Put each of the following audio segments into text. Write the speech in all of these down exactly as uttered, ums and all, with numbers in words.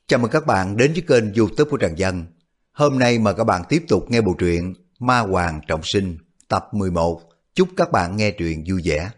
Chào mừng các bạn đến với kênh YouTube của Trần Dân. Hôm nay mời các bạn tiếp tục nghe bộ truyện Ma Hoàng Trọng Sinh tập mười một. Chúc các bạn nghe truyện vui vẻ.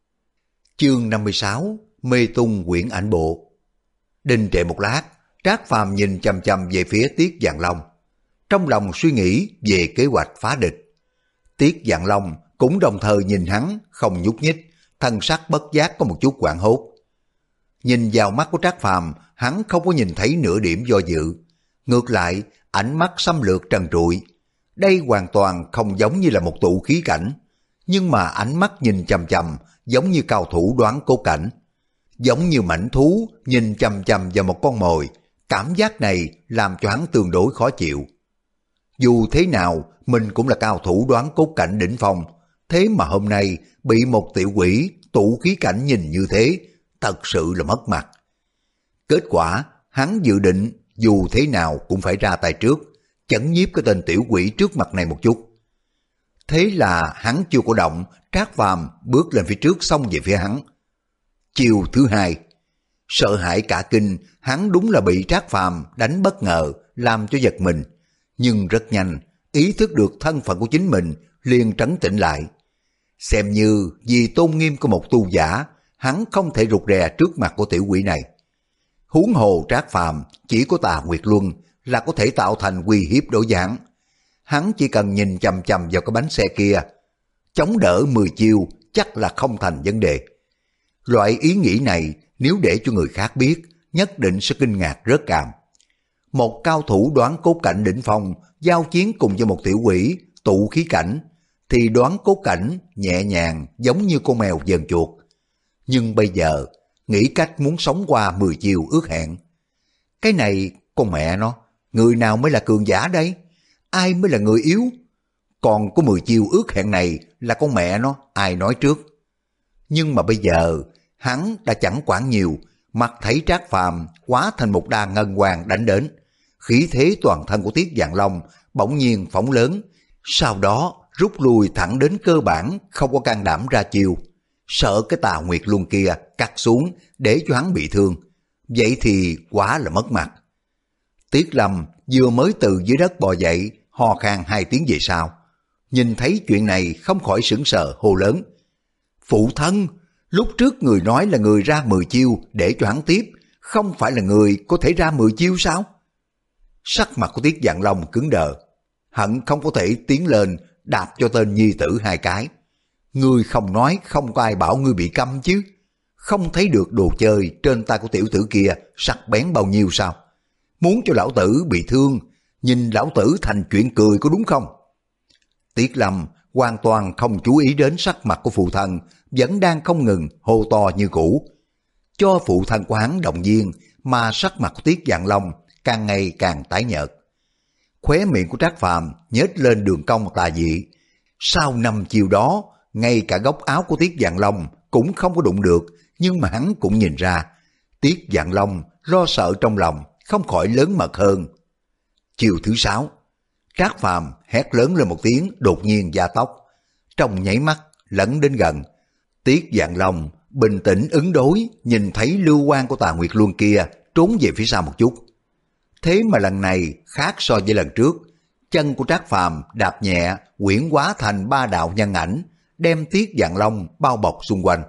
Chương năm mươi sáu, Mê tung quyển ảnh bộ. Đình trệ một lát, Trác Phàm nhìn chằm chằm về phía Tiết Vạn Long, trong lòng suy nghĩ về kế hoạch phá địch. Tiết Vạn Long cũng đồng thời nhìn hắn không nhúc nhích, thân sắc bất giác có một chút hoảng hốt. Nhìn vào mắt của Trác Phàm, hắn không có nhìn thấy nửa điểm do dự. Ngược lại, ánh mắt xâm lược trần trụi. Đây hoàn toàn không giống như là một tụ khí cảnh, nhưng mà ánh mắt nhìn chằm chằm giống như cao thủ đoán cố cảnh. Giống như mãnh thú nhìn chằm chằm vào một con mồi, cảm giác này làm cho hắn tương đối khó chịu. Dù thế nào, mình cũng là cao thủ đoán cốt cảnh đỉnh phong, thế mà hôm nay bị một tiểu quỷ tụ khí cảnh nhìn như thế, thật sự là mất mặt. Kết quả, hắn dự định dù thế nào cũng phải ra tay trước, chấn nhiếp cái tên tiểu quỷ trước mặt này một chút. Thế là hắn chưa có động, Trác Phàm bước lên phía trước xông về phía hắn. Chiều thứ hai, sợ hãi cả kinh, hắn đúng là bị Trác Phàm đánh bất ngờ, làm cho giật mình. Nhưng rất nhanh, ý thức được thân phận của chính mình, liền trấn tĩnh lại. Xem như vì tôn nghiêm của một tu giả, hắn không thể rụt rè trước mặt của tiểu quỷ này. Huống hồ Trác Phàm chỉ có Tà Nguyệt Luân là có thể tạo thành uy hiếp đối với hắn. Hắn chỉ cần nhìn chằm chằm vào cái bánh xe kia, chống đỡ mười chiêu chắc là không thành vấn đề. Loại ý nghĩ này nếu để cho người khác biết, nhất định sẽ kinh ngạc rớt cằm. Một cao thủ đoán cốt cảnh đỉnh phong giao chiến cùng với một tiểu quỷ tụ khí cảnh, thì đoán cốt cảnh nhẹ nhàng giống như con mèo vờn chuột. Nhưng bây giờ nghĩ cách muốn sống qua mười chiều ước hẹn. Cái này con mẹ nó, người nào mới là cường giả đấy? Ai mới là người yếu? Còn có mười chiều ước hẹn này là con mẹ nó, ai nói trước? Nhưng mà bây giờ hắn đã chẳng quản nhiều, mặt thấy Trác Phàm hóa thành một đà ngân hoàng đánh đến. Khí thế toàn thân của Tiết Vạn Long bỗng nhiên phóng lớn, sau đó rút lui thẳng đến cơ bản, không có can đảm ra chiêu. Sợ cái Tà Nguyệt Luân kia cắt xuống để cho hắn bị thương, vậy thì quá là mất mặt. Tiết Lâm vừa mới từ dưới đất bò dậy, ho khan hai tiếng về sau, nhìn thấy chuyện này không khỏi sững sờ hô lớn: Phụ thân, lúc trước người nói là người ra mười chiêu để cho hắn tiếp, không phải là người có thể ra mười chiêu sao? Sắc mặt của Tiết Vạn Long cứng đờ, hận không có thể tiến lên đạp cho tên nhi tử hai cái. Ngươi không nói không có ai bảo ngươi bị câm chứ? Không thấy được đồ chơi trên tay của tiểu tử kia sắc bén bao nhiêu sao? Muốn cho lão tử bị thương, nhìn lão tử thành chuyện cười có đúng không? Tiết Lâm hoàn toàn không chú ý đến sắc mặt của phụ thân, vẫn đang không ngừng hô to như cũ. Cho phụ thân của hắn động viên, mà sắc mặt của Tiết Vạn Long càng ngày càng tái nhợt. Khóe miệng của Trác Phàm nhếch lên đường cong tà dị. Sau năm chiều đó, ngay cả góc áo của Tiết Vạn Long cũng không có đụng được, nhưng mà hắn cũng nhìn ra. Tiết Vạn Long lo sợ trong lòng, không khỏi lớn mật hơn. Chiều thứ sáu, Trác Phàm hét lớn lên một tiếng, đột nhiên gia tốc. Trong nháy mắt lẫn đến gần, Tiết Vạn Long bình tĩnh ứng đối, nhìn thấy lưu quang của Tà Nguyệt Luân kia trốn về phía sau một chút. Thế mà lần này khác so với lần trước, chân của Trác Phàm đạp nhẹ, quyển hóa thành ba đạo nhân ảnh, đem Tiết Vạn Long bao bọc xung quanh.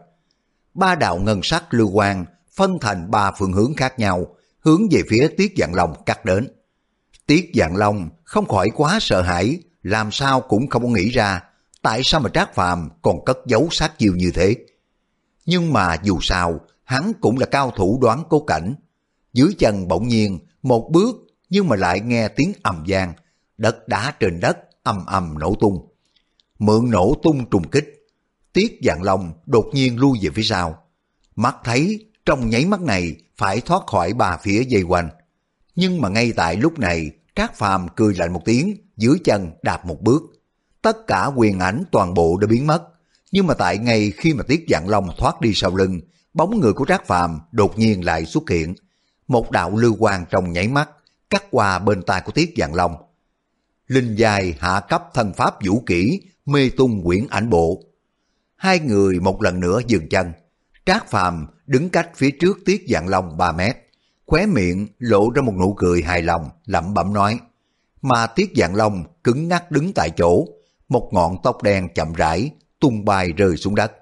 Ba đạo ngân sắc lưu quang phân thành ba phương hướng khác nhau, hướng về phía Tiết Vạn Long cắt đến. Tiết Vạn Long không khỏi quá sợ hãi, làm sao cũng không có nghĩ ra tại sao mà Trác Phàm còn cất giấu sát chiêu như thế. Nhưng mà dù sao, hắn cũng là cao thủ đoán cố cảnh. Dưới chân bỗng nhiên một bước, nhưng mà lại nghe tiếng ầm vang, đất đá trên đất ầm ầm nổ tung. Mượn nổ tung trùng kích, Tiết Vạn Long đột nhiên lui về phía sau. Mắt thấy trong nháy mắt này phải thoát khỏi ba phía dây quanh. Nhưng mà ngay tại lúc này, Trác Phàm cười lạnh một tiếng, dưới chân đạp một bước. Tất cả quyền ảnh toàn bộ đã biến mất. Nhưng mà tại ngay khi mà Tiết Vạn Long thoát đi sau lưng, bóng người của Trác Phàm đột nhiên lại xuất hiện. Một đạo lưu quang trong nháy mắt cắt qua bên tai của Tiết Vạn Long. Linh dài hạ cấp thân pháp vũ kỹ Mê tung quyển ảnh bộ. Hai người một lần nữa dừng chân. Trác Phàm đứng cách phía trước Tiết Vạn Long ba mét, khóe miệng lộ ra một nụ cười hài lòng, lẩm bẩm nói. Mà Tiết Dạng Long cứng ngắc đứng tại chỗ, một ngọn tóc đen chậm rãi tung bay rơi xuống đất.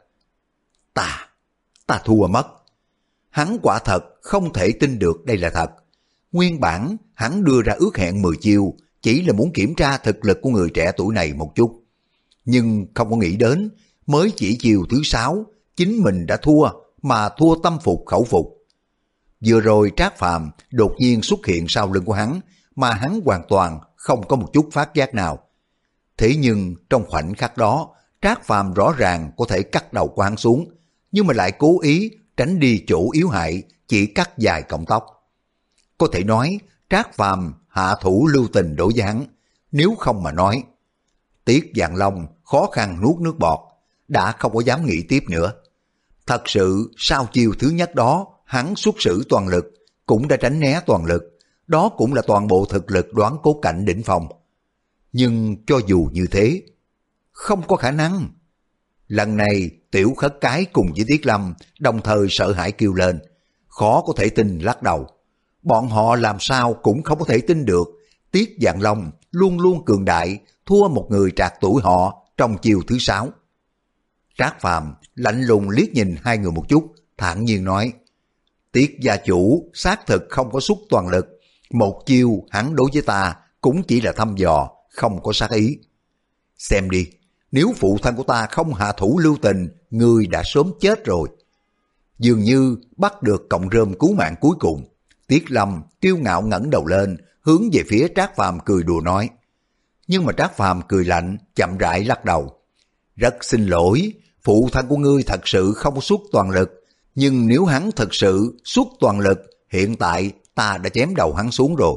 Ta, ta thua mất. Hắn quả thật không thể tin được đây là thật. Nguyên bản hắn đưa ra ước hẹn mười chiêu chỉ là muốn kiểm tra thực lực của người trẻ tuổi này một chút. Nhưng không có nghĩ đến, mới chỉ chiều thứ sáu, chính mình đã thua, mà thua tâm phục khẩu phục. Vừa rồi Trác Phàm đột nhiên xuất hiện sau lưng của hắn, mà hắn hoàn toàn không có một chút phát giác nào. Thế nhưng trong khoảnh khắc đó, Trác Phàm rõ ràng có thể cắt đầu của hắn xuống, nhưng mà lại cố ý tránh đi chỗ yếu hại, chỉ cắt dài cọng tóc. Có thể nói, Trác Phàm hạ thủ lưu tình đối với hắn, nếu không mà nói. Tiết Dạng Long khó khăn nuốt nước bọt, đã không có dám nghĩ tiếp nữa. Thật sự sau chiều thứ nhất đó, hắn xuất sử toàn lực, cũng đã tránh né toàn lực, đó cũng là toàn bộ thực lực Đoán Cốt Cảnh đỉnh phong. Nhưng cho dù như thế, không có khả năng. Lần này Tiểu Khất Cái cùng với Tiết Lâm đồng thời sợ hãi kêu lên, khó có thể tin lắc đầu. Bọn họ làm sao cũng không có thể tin được Tiết Dạng Long luôn luôn cường đại, thua một người trạc tuổi họ trong chiều thứ sáu. Trác Phàm lạnh lùng liếc nhìn hai người một chút, thản nhiên nói, Tiết gia chủ xác thực không có xuất toàn lực, một chiêu hắn đối với ta cũng chỉ là thăm dò, không có sát ý. Xem đi, nếu phụ thân của ta không hạ thủ lưu tình, người đã sớm chết rồi. Dường như bắt được cọng rơm cứu mạng cuối cùng, Tiết Lâm kiêu ngạo ngẩng đầu lên, hướng về phía Trác Phàm cười đùa nói. Nhưng mà Trác Phàm cười lạnh, chậm rãi lắc đầu. Rất xin lỗi, phụ thân của ngươi thật sự không có xuất toàn lực, nhưng nếu hắn thật sự xuất toàn lực, hiện tại ta đã chém đầu hắn xuống rồi.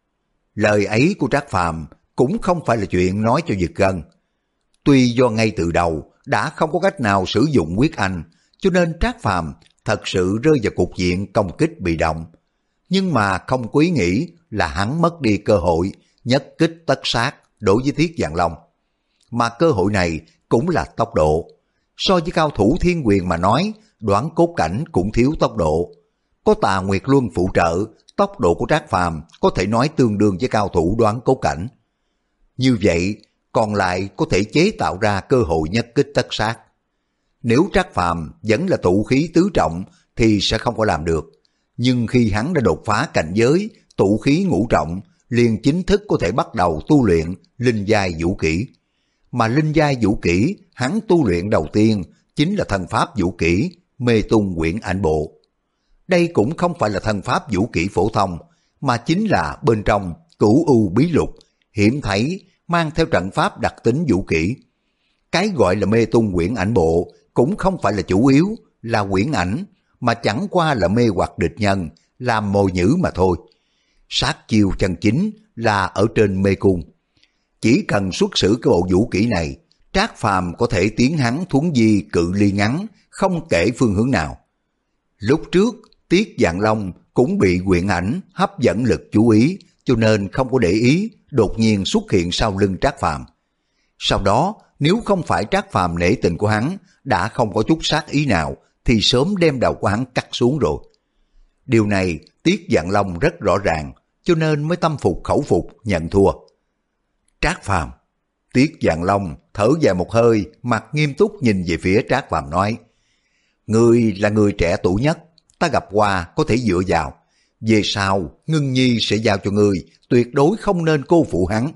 Lời ấy của Trác Phàm cũng không phải là chuyện nói cho giật gân. Tuy do ngay từ đầu đã không có cách nào sử dụng quyết anh, cho nên Trác Phàm thật sự rơi vào cục diện công kích bị động. Nhưng mà không có ý nghĩ là hắn mất đi cơ hội nhất kích tất sát đối với Tiết Dạng Long. Mà cơ hội này cũng là tốc độ. So với cao thủ thiên quyền mà nói, Đoán Cốt Cảnh cũng thiếu tốc độ. Có Tà Nguyệt Luân phụ trợ, tốc độ của Trác Phàm có thể nói tương đương với cao thủ Đoán Cốt Cảnh. Như vậy, còn lại có thể chế tạo ra cơ hội nhất kích tất sát. Nếu Trác Phàm vẫn là tụ khí tứ trọng thì sẽ không có làm được. Nhưng khi hắn đã đột phá cảnh giới tụ khí ngũ trọng, liền chính thức có thể bắt đầu tu luyện linh giai vũ kỹ. Mà linh giai vũ kỹ hắn tu luyện đầu tiên chính là thần pháp vũ kỹ Mê Tung Quyển Ảnh Bộ. Đây cũng không phải là thần pháp vũ kỹ phổ thông, mà chính là bên trong Cửu U Bí Lục, hiểm thấy mang theo trận pháp đặc tính vũ kỹ. Cái gọi là Mê Tung Quyển Ảnh Bộ cũng không phải là chủ yếu là quyển ảnh, mà chẳng qua là mê hoặc địch nhân, làm mồi nhữ mà thôi. Sát chiêu chân chính là ở trên mê cung. Chỉ cần xuất sử cái bộ vũ kỹ này, Trác Phàm có thể tiến hắn thuấn di cự ly ngắn, không kể phương hướng nào. Lúc trước, Tiết Dạng Long cũng bị quyển ảnh hấp dẫn lực chú ý, cho nên không có để ý, đột nhiên xuất hiện sau lưng Trác Phàm. Sau đó, nếu không phải Trác Phàm nể tình của hắn, đã không có chút sát ý nào, thì sớm đem đầu của hắn cắt xuống rồi. Điều này Tiết Dạng Long rất rõ ràng, cho nên mới tâm phục khẩu phục nhận thua. Trác Phàm, Tiết Dạng Long thở dài một hơi, mặt nghiêm túc nhìn về phía Trác Phàm nói, ngươi là người trẻ tuổi nhất, ta gặp qua có thể dựa vào. Về sau, Ngưng Nhi sẽ giao cho ngươi, tuyệt đối không nên cô phụ hắn.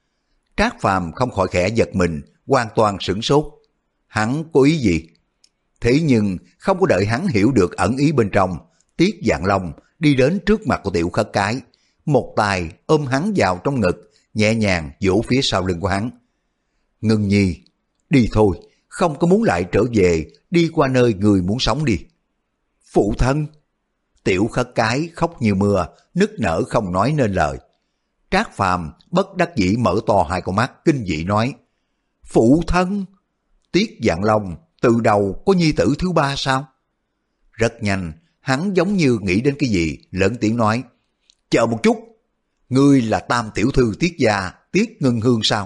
Trác Phàm không khỏi khẽ giật mình, hoàn toàn sửng sốt. Hắn có ý gì? Thế nhưng không có đợi hắn hiểu được ẩn ý bên trong, Tiết Dạng Long đi đến trước mặt của Tiểu Khất Cái, một tay ôm hắn vào trong ngực, nhẹ nhàng vỗ phía sau lưng của hắn. Ngưng Nhi, đi thôi, không có muốn lại trở về, đi qua nơi người muốn sống đi. Phụ thân! Tiểu Khất Cái khóc như mưa, nức nở không nói nên lời. Trác Phàm bất đắc dĩ mở to hai con mắt kinh dị nói, phụ thân! Tiết Dạng Long từ đầu có nhi tử thứ ba sao? Rất nhanh, hắn giống như nghĩ đến cái gì, lớn tiếng nói, chờ một chút, ngươi là tam tiểu thư Tiết gia, Tiết Ngân Hương sao?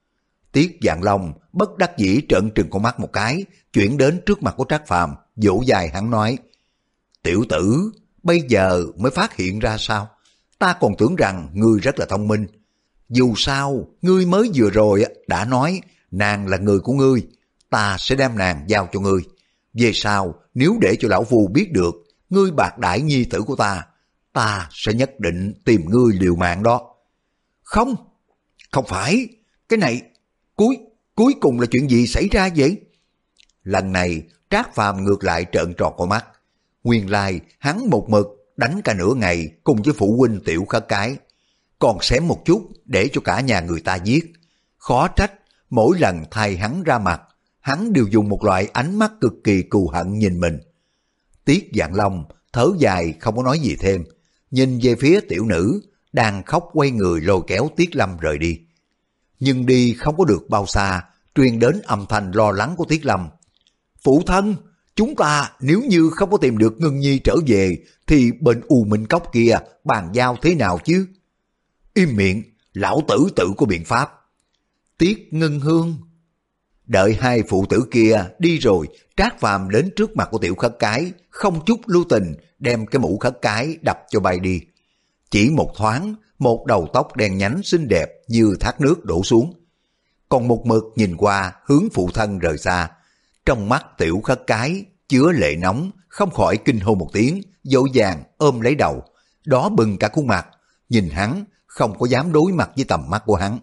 Tiết Dạng Long bất đắc dĩ trợn trừng con mắt một cái, chuyển đến trước mặt của Trác Phàm, vỗ dài hắn nói, tiểu tử, bây giờ mới phát hiện ra sao? Ta còn tưởng rằng ngươi rất là thông minh. Dù sao, ngươi mới vừa rồi đã nói nàng là người của ngươi, ta sẽ đem nàng giao cho ngươi. Về sau, nếu để cho lão phu biết được ngươi bạc đãi nhi tử của ta, ta sẽ nhất định tìm ngươi liều mạng đó. Không, không phải, cái này, cuối, cuối cùng là chuyện gì xảy ra vậy? Lần này, Trác Phàm ngược lại trợn tròn con mắt. Nguyên lai, hắn một mực đánh cả nửa ngày cùng với phụ huynh Tiểu Khất Cái, còn xém một chút để cho cả nhà người ta giết. Khó trách, mỗi lần thay hắn ra mặt, hắn đều dùng một loại ánh mắt cực kỳ cừu hận nhìn mình. Tiết Vạn Long thở dài không có nói gì thêm, nhìn về phía tiểu nữ, đang khóc quay người lôi kéo Tiết Lâm rời đi. Nhưng đi không có được bao xa, truyền đến âm thanh lo lắng của Tiết Lâm. Phụ thân, chúng ta nếu như không có tìm được Ngân Nhi trở về, thì bên U Minh Cốc kia bàn giao thế nào chứ? Im miệng, lão tử tự có biện pháp. Tiết Ngân Hương. Đợi hai phụ tử kia đi rồi, Trác Phàm đến trước mặt của Tiểu Khất Cái, không chút lưu tình đem cái mũ khất cái đập cho bay đi. Chỉ một thoáng, một đầu tóc đen nhánh xinh đẹp như thác nước đổ xuống. Còn một mực nhìn qua hướng phụ thân rời xa, trong mắt Tiểu Khất Cái chứa lệ nóng, không khỏi kinh hô một tiếng, vội vàng ôm lấy đầu, đó bừng cả khuôn mặt, nhìn hắn không có dám đối mặt với tầm mắt của hắn.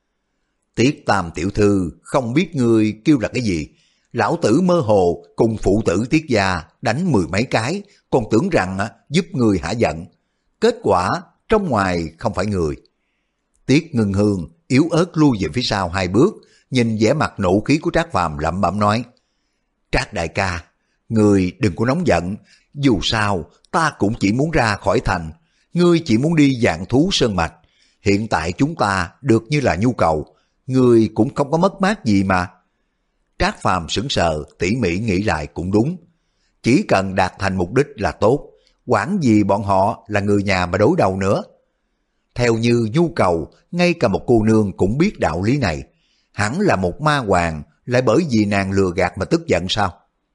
Tiết Tam tiểu thư, không biết ngươi kêu là cái gì, lão tử mơ hồ cùng phụ tử Tiết gia đánh mười mấy cái, còn tưởng rằng giúp người hả giận, kết quả trong ngoài không phải người. Tiết Ngân Hương yếu ớt lui về phía sau hai bước, nhìn vẻ mặt nộ khí của Trác Phàm lẩm bẩm nói: Trác đại ca, người đừng có nóng giận, dù sao ta cũng chỉ muốn ra khỏi thành, ngươi chỉ muốn đi vạn thú sơn mạch, hiện tại chúng ta được như là nhu cầu, ngươi cũng không có mất mát gì mà. Trác Phàm sững sờ, tỉ mỉ nghĩ lại cũng đúng, chỉ cần đạt thành mục đích là tốt, quản gì bọn họ là người nhà mà đối đầu nữa. Theo như nhu cầu, ngay cả một cô nương cũng biết đạo lý này, hẳn là một ma hoàng lại bởi vì nàng lừa gạt mà tức giận sao?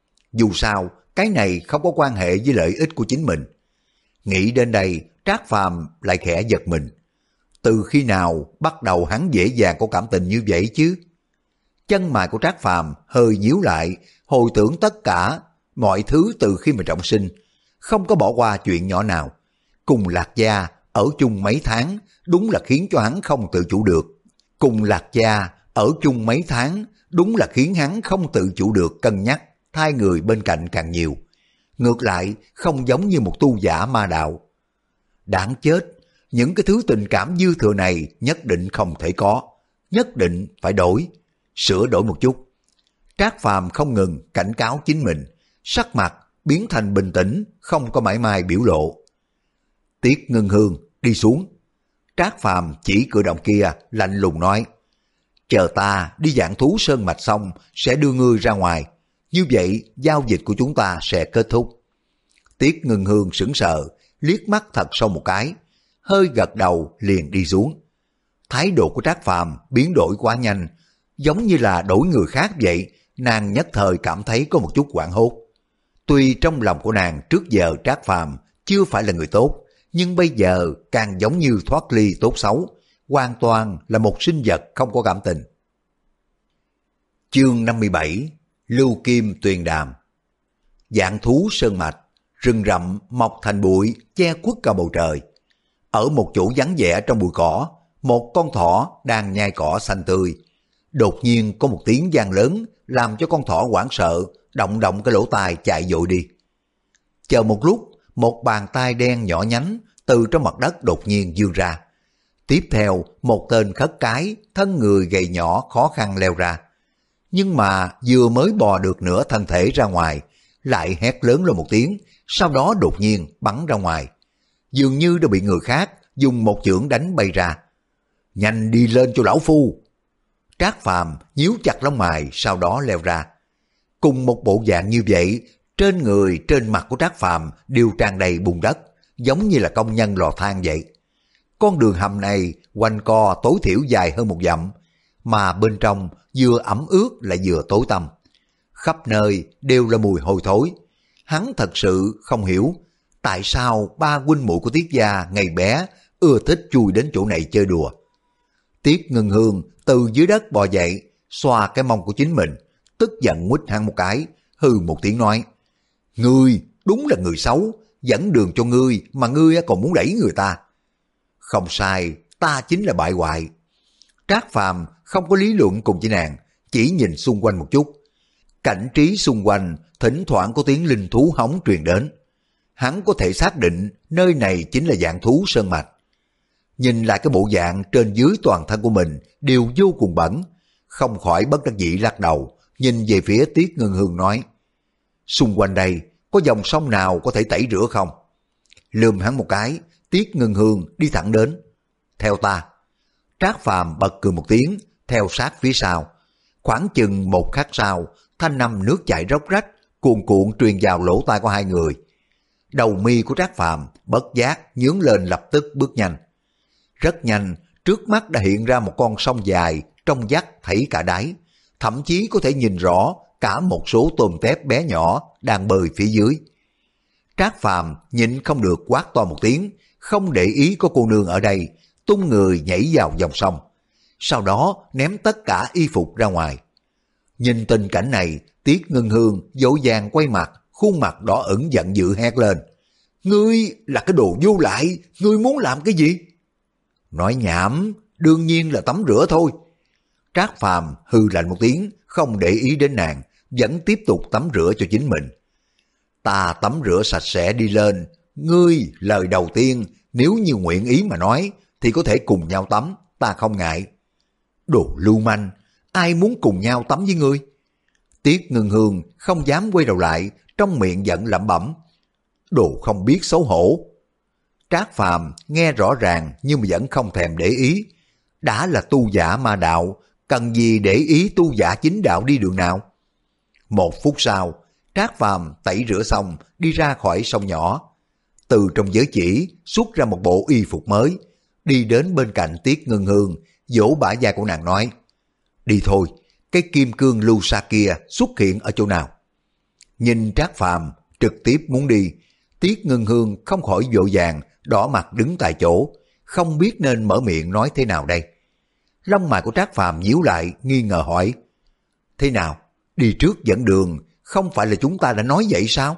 Dù sao, cái này không có quan hệ với lợi ích của chính mình. Nghĩ đến đây, Trác Phàm lại khẽ giật mình. Từ khi nào bắt đầu hắn dễ dàng có cảm tình như vậy chứ? Chân mày của Trác Phàm hơi nhíu lại, hồi tưởng tất cả mọi thứ từ khi mà trọng sinh, không có bỏ qua chuyện nhỏ nào. Cùng Lạc Gia ở chung mấy tháng, đúng là khiến cho hắn không tự chủ được. Cùng Lạc Gia ở chung mấy tháng, đúng là khiến hắn không tự chủ được cân nhắc, thay người bên cạnh càng nhiều. Ngược lại, không giống như một tu giả ma đạo. Đáng chết, những cái thứ tình cảm dư thừa này nhất định không thể có, nhất định phải đổi, sửa đổi một chút. Trác Phàm không ngừng cảnh cáo chính mình, sắc mặt biến thành bình tĩnh, không có mảy may biểu lộ. Tiết Ngân Hương đi xuống. Trác Phàm chỉ cử động kia lạnh lùng nói: chờ ta đi vạn thú sơn mạch xong sẽ đưa ngươi ra ngoài, như vậy giao dịch của chúng ta sẽ kết thúc. Tiết Ngân Hương sững sờ, liếc mắt thật sâu một cái, hơi gật đầu liền đi xuống. Thái độ của Trác Phàm biến đổi quá nhanh, giống như là đổi người khác vậy, nàng nhất thời cảm thấy có một chút hoảng hốt. Tuy trong lòng của nàng trước giờ Trác Phàm chưa phải là người tốt, nhưng bây giờ càng giống như thoát ly tốt xấu, hoàn toàn là một sinh vật không có cảm tình. Chương năm mươi bảy, Lưu Kim Tuyền Đàm. Vạn thú sơn mạch, rừng rậm mọc thành bụi che khuất cả bầu trời. Ở một chỗ vắng vẻ trong bụi cỏ, một con thỏ đang nhai cỏ xanh tươi. Đột nhiên có một tiếng vang lớn làm cho con thỏ hoảng sợ, động động cái lỗ tai chạy vội đi. Chờ một lúc, một bàn tay đen nhỏ nhắn từ trong mặt đất đột nhiên vươn ra. Tiếp theo, một tên khất cái, thân người gầy nhỏ khó khăn leo ra. Nhưng mà vừa mới bò được nửa thân thể ra ngoài, lại hét lớn lên một tiếng, sau đó đột nhiên bắn ra ngoài. Dường như đã bị người khác dùng một chưởng đánh bay ra. Nhanh đi lên cho lão phu. Trác Phàm nhíu chặt lông mày, sau đó leo ra. Cùng một bộ dạng như vậy, trên người trên mặt của Trác Phàm đều tràn đầy bùn đất, giống như là công nhân lò than vậy. Con đường hầm này quanh co tối thiểu dài hơn một dặm, mà bên trong vừa ẩm ướt lại vừa tối tăm. Khắp nơi đều là mùi hôi thối. Hắn thật sự không hiểu, tại sao ba huynh muội của Tiết gia ngày bé ưa thích chui đến chỗ này chơi đùa. Tiết Ngân Hương từ dưới đất bò dậy, xoa cái mông của chính mình, tức giận nguýt hắn một cái, hừ một tiếng nói: Ngươi đúng là người xấu, dẫn đường cho ngươi mà ngươi còn muốn đẩy người ta. Không sai, ta chính là bại hoại. Trác Phàm không có lý luận cùng với nàng, chỉ nhìn xung quanh một chút. Cảnh trí xung quanh thỉnh thoảng có tiếng linh thú hống truyền đến. Hắn có thể xác định nơi này chính là dạng thú sơn mạch. Nhìn lại cái bộ dạng trên dưới toàn thân của mình đều vô cùng bẩn, không khỏi bất đắc dĩ lắc đầu, nhìn về phía Tiết Ngân Hương nói: Xung quanh đây có dòng sông nào có thể tẩy rửa không? Lườm hắn một cái, Tiết Ngân Hương đi thẳng đến: Theo ta. Trác Phàm bật cười một tiếng, theo sát phía sau. Khoảng chừng một khắc sau, thanh âm nước chảy róc rách, cuồn cuộn truyền vào lỗ tai của hai người. Đầu mi của Trác Phàm bất giác nhướng lên, lập tức bước nhanh. Rất nhanh, trước mắt đã hiện ra một con sông dài, trong vắt thảy cả đáy, thậm chí có thể nhìn rõ cả một số tôm tép bé nhỏ đang bơi phía dưới. Trác Phàm nhịn không được quát to một tiếng, không để ý có cô nương ở đây, tung người nhảy vào dòng sông, sau đó ném tất cả y phục ra ngoài. Nhìn tình cảnh này, Tiết Ngân Hương dỗ dàng quay mặt, khuôn mặt đỏ ửng giận dữ hét lên: Ngươi là cái đồ vô lại, ngươi muốn làm cái gì? Nói nhảm, đương nhiên là tắm rửa thôi. Trác Phàm hừ lạnh một tiếng, không để ý đến nàng, vẫn tiếp tục tắm rửa cho chính mình. Ta tắm rửa sạch sẽ đi lên, ngươi lời đầu tiên nếu như nguyện ý mà nói thì có thể cùng nhau tắm, ta không ngại. Đồ lưu manh, ai muốn cùng nhau tắm với ngươi? Tiết Ngân Hương không dám quay đầu lại, trong miệng giận lẩm bẩm: Đồ không biết xấu hổ. Trác Phàm nghe rõ ràng nhưng mà vẫn không thèm để ý. Đã là tu giả ma đạo, cần gì để ý tu giả chính đạo đi đường nào? Một phút sau, Trác Phàm tẩy rửa xong đi ra khỏi sông nhỏ. Từ trong giới chỉ xuất ra một bộ y phục mới, đi đến bên cạnh Tiết Ngân Hương, vỗ bả vai của nàng nói: Đi thôi, cái kim cương lưu sa kia xuất hiện ở chỗ nào? Nhìn Trác Phàm trực tiếp muốn đi, Tiết Ngân Hương không khỏi vội vàng đỏ mặt đứng tại chỗ, không biết nên mở miệng nói thế nào đây. Lông mày của Trác Phàm nhíu lại, nghi ngờ hỏi: Thế nào? Đi trước dẫn đường, không phải là chúng ta đã nói vậy sao?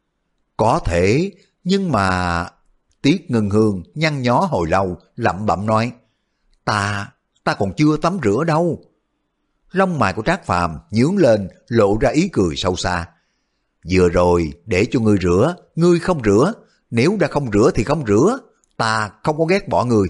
Có thể, nhưng mà... Tiết Ngân Hương nhăn nhó hồi lâu, lẩm bẩm nói: Ta, ta còn chưa tắm rửa đâu. Lông mày của Trác Phàm nhướng lên, lộ ra ý cười sâu xa. Vừa rồi để cho ngươi rửa, ngươi không rửa, nếu đã không rửa thì không rửa, ta không có ghét bỏ ngươi.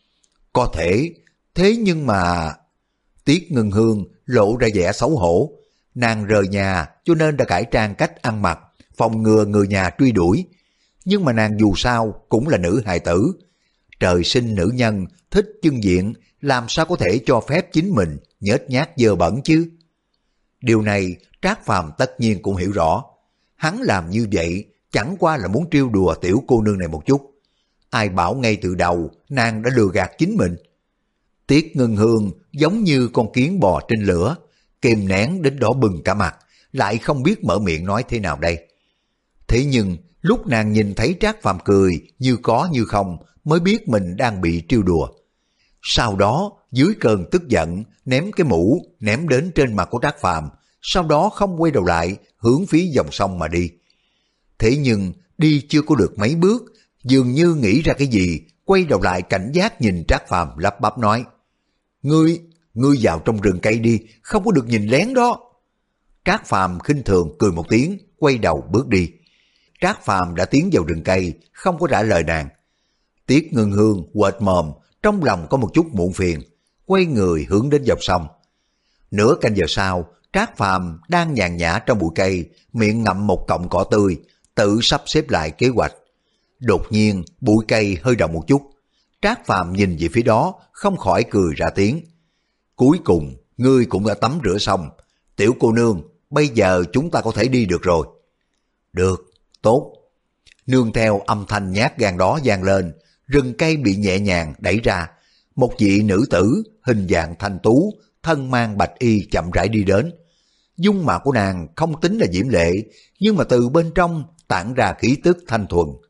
Có thể, thế nhưng mà... Tiết Ngân Hương lộ ra vẻ xấu hổ, nàng rời nhà cho nên đã cải trang cách ăn mặc, phòng ngừa người nhà truy đuổi. Nhưng mà nàng dù sao cũng là nữ hài tử, trời sinh nữ nhân, thích chưng diện, làm sao có thể cho phép chính mình nhếch nhác dơ bẩn chứ? Điều này Trác Phàm tất nhiên cũng hiểu rõ. Hắn làm như vậy chẳng qua là muốn trêu đùa tiểu cô nương này một chút. Ai bảo ngay từ đầu nàng đã lừa gạt chính mình. Tiết Ngân Hương giống như con kiến bò trên lửa, kìm nén đến đỏ bừng cả mặt, lại không biết mở miệng nói thế nào đây. Thế nhưng lúc nàng nhìn thấy Trác Phàm cười như có như không, mới biết mình đang bị trêu đùa. Sau đó dưới cơn tức giận ném cái mũ ném đến trên mặt của Trác Phàm, sau đó không quay đầu lại hướng phía dòng sông mà đi. Thế nhưng đi chưa có được mấy bước, dường như nghĩ ra cái gì, quay đầu lại cảnh giác nhìn Trác Phàm, lắp bắp nói: Ngươi, ngươi vào trong rừng cây đi, không có được nhìn lén đó. Trác Phàm khinh thường cười một tiếng, quay đầu bước đi. Trác Phàm đã tiến vào rừng cây, không có trả lời nàng. Tiết Ngân Hương quệt mồm, trong lòng có một chút muộn phiền, quay người hướng đến dòng sông. Nửa canh giờ sau, Trác Phàm đang nhàn nhã trong bụi cây, miệng ngậm một cọng cỏ tươi, tự sắp xếp lại kế hoạch. Đột nhiên bụi cây hơi động một chút, Trác Phàm nhìn về phía đó, không khỏi cười ra tiếng. Cuối cùng ngươi cũng đã tắm rửa xong, tiểu cô nương, bây giờ chúng ta có thể đi được rồi. Được, tốt. Nương theo âm thanh nhát gan đó vang lên, rừng cây bị nhẹ nhàng đẩy ra, một vị nữ tử hình dạng thanh tú, thân mang bạch y chậm rãi đi đến. Dung mạo của nàng không tính là diễm lệ, nhưng mà từ bên trong tản ra khí tức thanh thuần.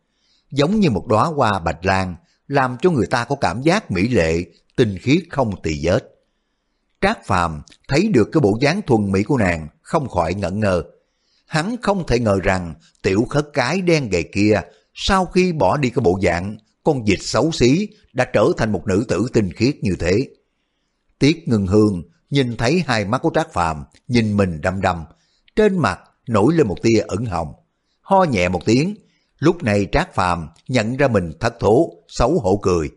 giống như một đóa hoa bạch lan, làm cho người ta có cảm giác mỹ lệ, tinh khiết không tì vết. Trác Phàm thấy được cái bộ dáng thuần mỹ của nàng, không khỏi ngẩn ngơ. Hắn không thể ngờ rằng tiểu khất cái đen gầy kia, sau khi bỏ đi cái bộ dạng con vịt xấu xí, đã trở thành một nữ tử tinh khiết như thế. Tiết Ngân Hương nhìn thấy hai mắt của Trác Phàm nhìn mình đăm đăm, trên mặt nổi lên một tia ửng hồng, ho nhẹ một tiếng. Lúc này Trác Phàm nhận ra mình thất thố, xấu hổ cười.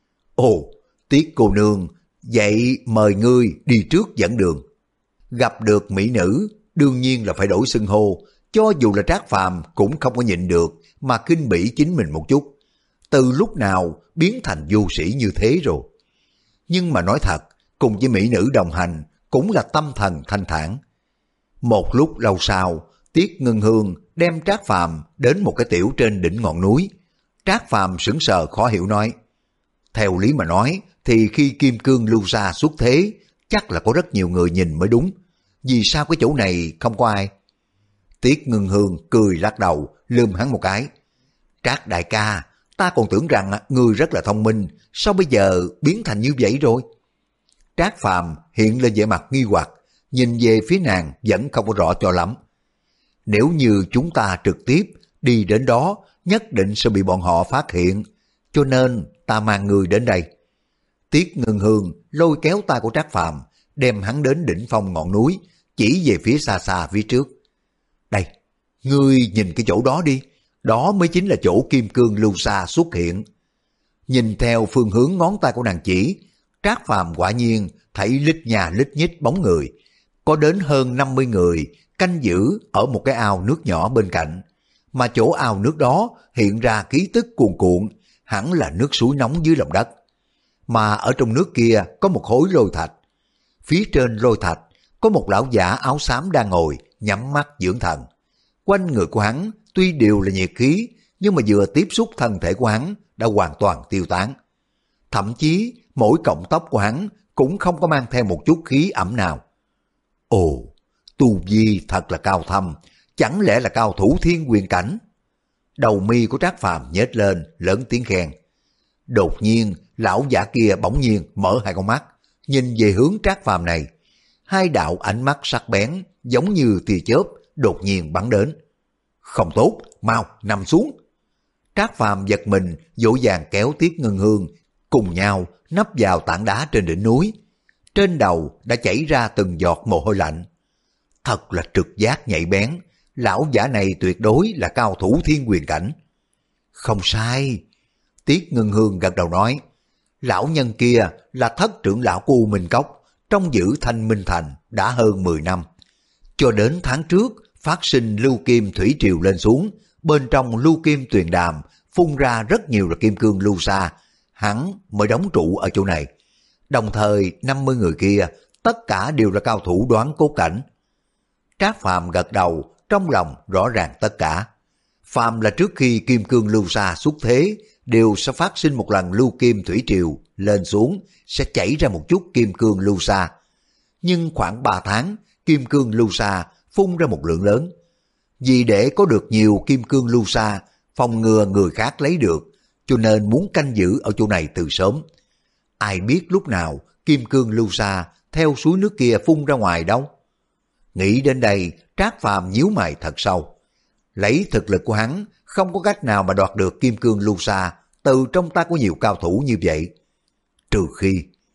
Ồ, Tiết cô nương, vậy mời ngươi đi trước dẫn đường. Gặp được mỹ nữ, đương nhiên là phải đổi xưng hô, cho dù là Trác Phàm cũng không có nhịn được mà khinh bỉ chính mình một chút. Từ lúc nào biến thành vô sĩ như thế rồi. Nhưng mà nói thật, cùng với mỹ nữ đồng hành cũng là tâm thần thanh thản. Một lúc lâu sau, Tiết Ngân Hương đem Trác Phàm đến một cái tiểu trên đỉnh ngọn núi. Trác Phàm sững sờ khó hiểu nói, theo lý mà nói thì khi Kim Cương Lưu Sa xuất thế, chắc là có rất nhiều người nhìn mới đúng. Vì sao cái chỗ này không có ai? Tiết Ngân Hương cười lắc đầu, lườm hắn một cái. Trác đại ca, ta còn tưởng rằng ngươi rất là thông minh, sao bây giờ biến thành như vậy rồi? Trác Phàm hiện lên vẻ mặt nghi hoặc, nhìn về phía nàng vẫn không có rõ cho lắm. Nếu như chúng ta trực tiếp đi đến đó, nhất định sẽ bị bọn họ phát hiện, cho nên ta mang người đến đây. Tiết Ngân Hương lôi kéo tay của Trác Phàm, đem hắn đến đỉnh phong ngọn núi, chỉ về phía xa xa phía trước. Đây, ngươi nhìn cái chỗ đó đi, đó mới chính là chỗ Kim Cương Lưu Sa xuất hiện. Nhìn theo phương hướng ngón tay của nàng chỉ, Trác Phàm quả nhiên thấy lít nhà lít nhít bóng người, có đến hơn năm mươi người canh giữ ở một cái ao nước nhỏ bên cạnh, mà chỗ ao nước đó hiện ra khí tức cuồn cuộn, hẳn là nước suối nóng dưới lòng đất. Mà ở trong nước kia có một khối lôi thạch, phía trên lôi thạch có một lão giả áo xám đang ngồi nhắm mắt dưỡng thần. Quanh người của hắn tuy đều là nhiệt khí, nhưng mà vừa tiếp xúc thân thể của hắn đã hoàn toàn tiêu tán. Thậm chí mỗi cọng tóc của hắn cũng không có mang theo một chút khí ẩm nào. Ồ, tu vi thật là cao thâm, chẳng lẽ là cao thủ thiên quyền cảnh? Đầu mi của Trác Phàm nhếch lên, lớn tiếng khen. Đột nhiên, lão giả kia bỗng nhiên mở hai con mắt, nhìn về hướng Trác Phàm này. Hai đạo ánh mắt sắc bén, giống như tia chớp, đột nhiên bắn đến. Không tốt, mau nằm xuống. Trác Phàm giật mình, vội vàng kéo Tiết Ngân Hương cùng nhau nấp vào tảng đá trên đỉnh núi. Trên đầu đã chảy ra từng giọt mồ hôi lạnh. Thật là trực giác nhạy bén, lão giả này tuyệt đối là cao thủ thiên quyền cảnh. Không sai. Tiết Ngân Hương gật đầu nói, lão nhân kia là thất trưởng lão của U Minh Cốc, trong giữ Thanh Minh Thành đã hơn mười năm. Cho đến tháng trước, phát sinh lưu kim thủy triều lên xuống, bên trong lưu kim tuyền đàm phun ra rất nhiều là kim cương lưu sa, hắn mới đóng trụ ở chỗ này. Đồng thời năm mươi người kia tất cả đều là cao thủ đoán cốt cảnh. Trác Phàm gật đầu, trong lòng rõ ràng tất cả. Phàm là trước khi kim cương lưu sa xuất thế, đều sẽ phát sinh một lần lưu kim thủy triều lên xuống, sẽ chảy ra một chút kim cương lưu sa. Nhưng khoảng ba tháng, kim cương lưu sa phun ra một lượng lớn. Vì để có được nhiều kim cương lưu sa, phòng ngừa người khác lấy được, cho nên muốn canh giữ ở chỗ này từ sớm. Ai biết lúc nào kim cương lưu sa theo suối nước kia phun ra ngoài đâu. Nghĩ đến đây, Trác Phàm nhíu mày thật sâu. Lấy thực lực của hắn, không có cách nào mà đoạt được kim cương lưu sa từ trong tay của nhiều cao thủ như vậy. Trừ khi,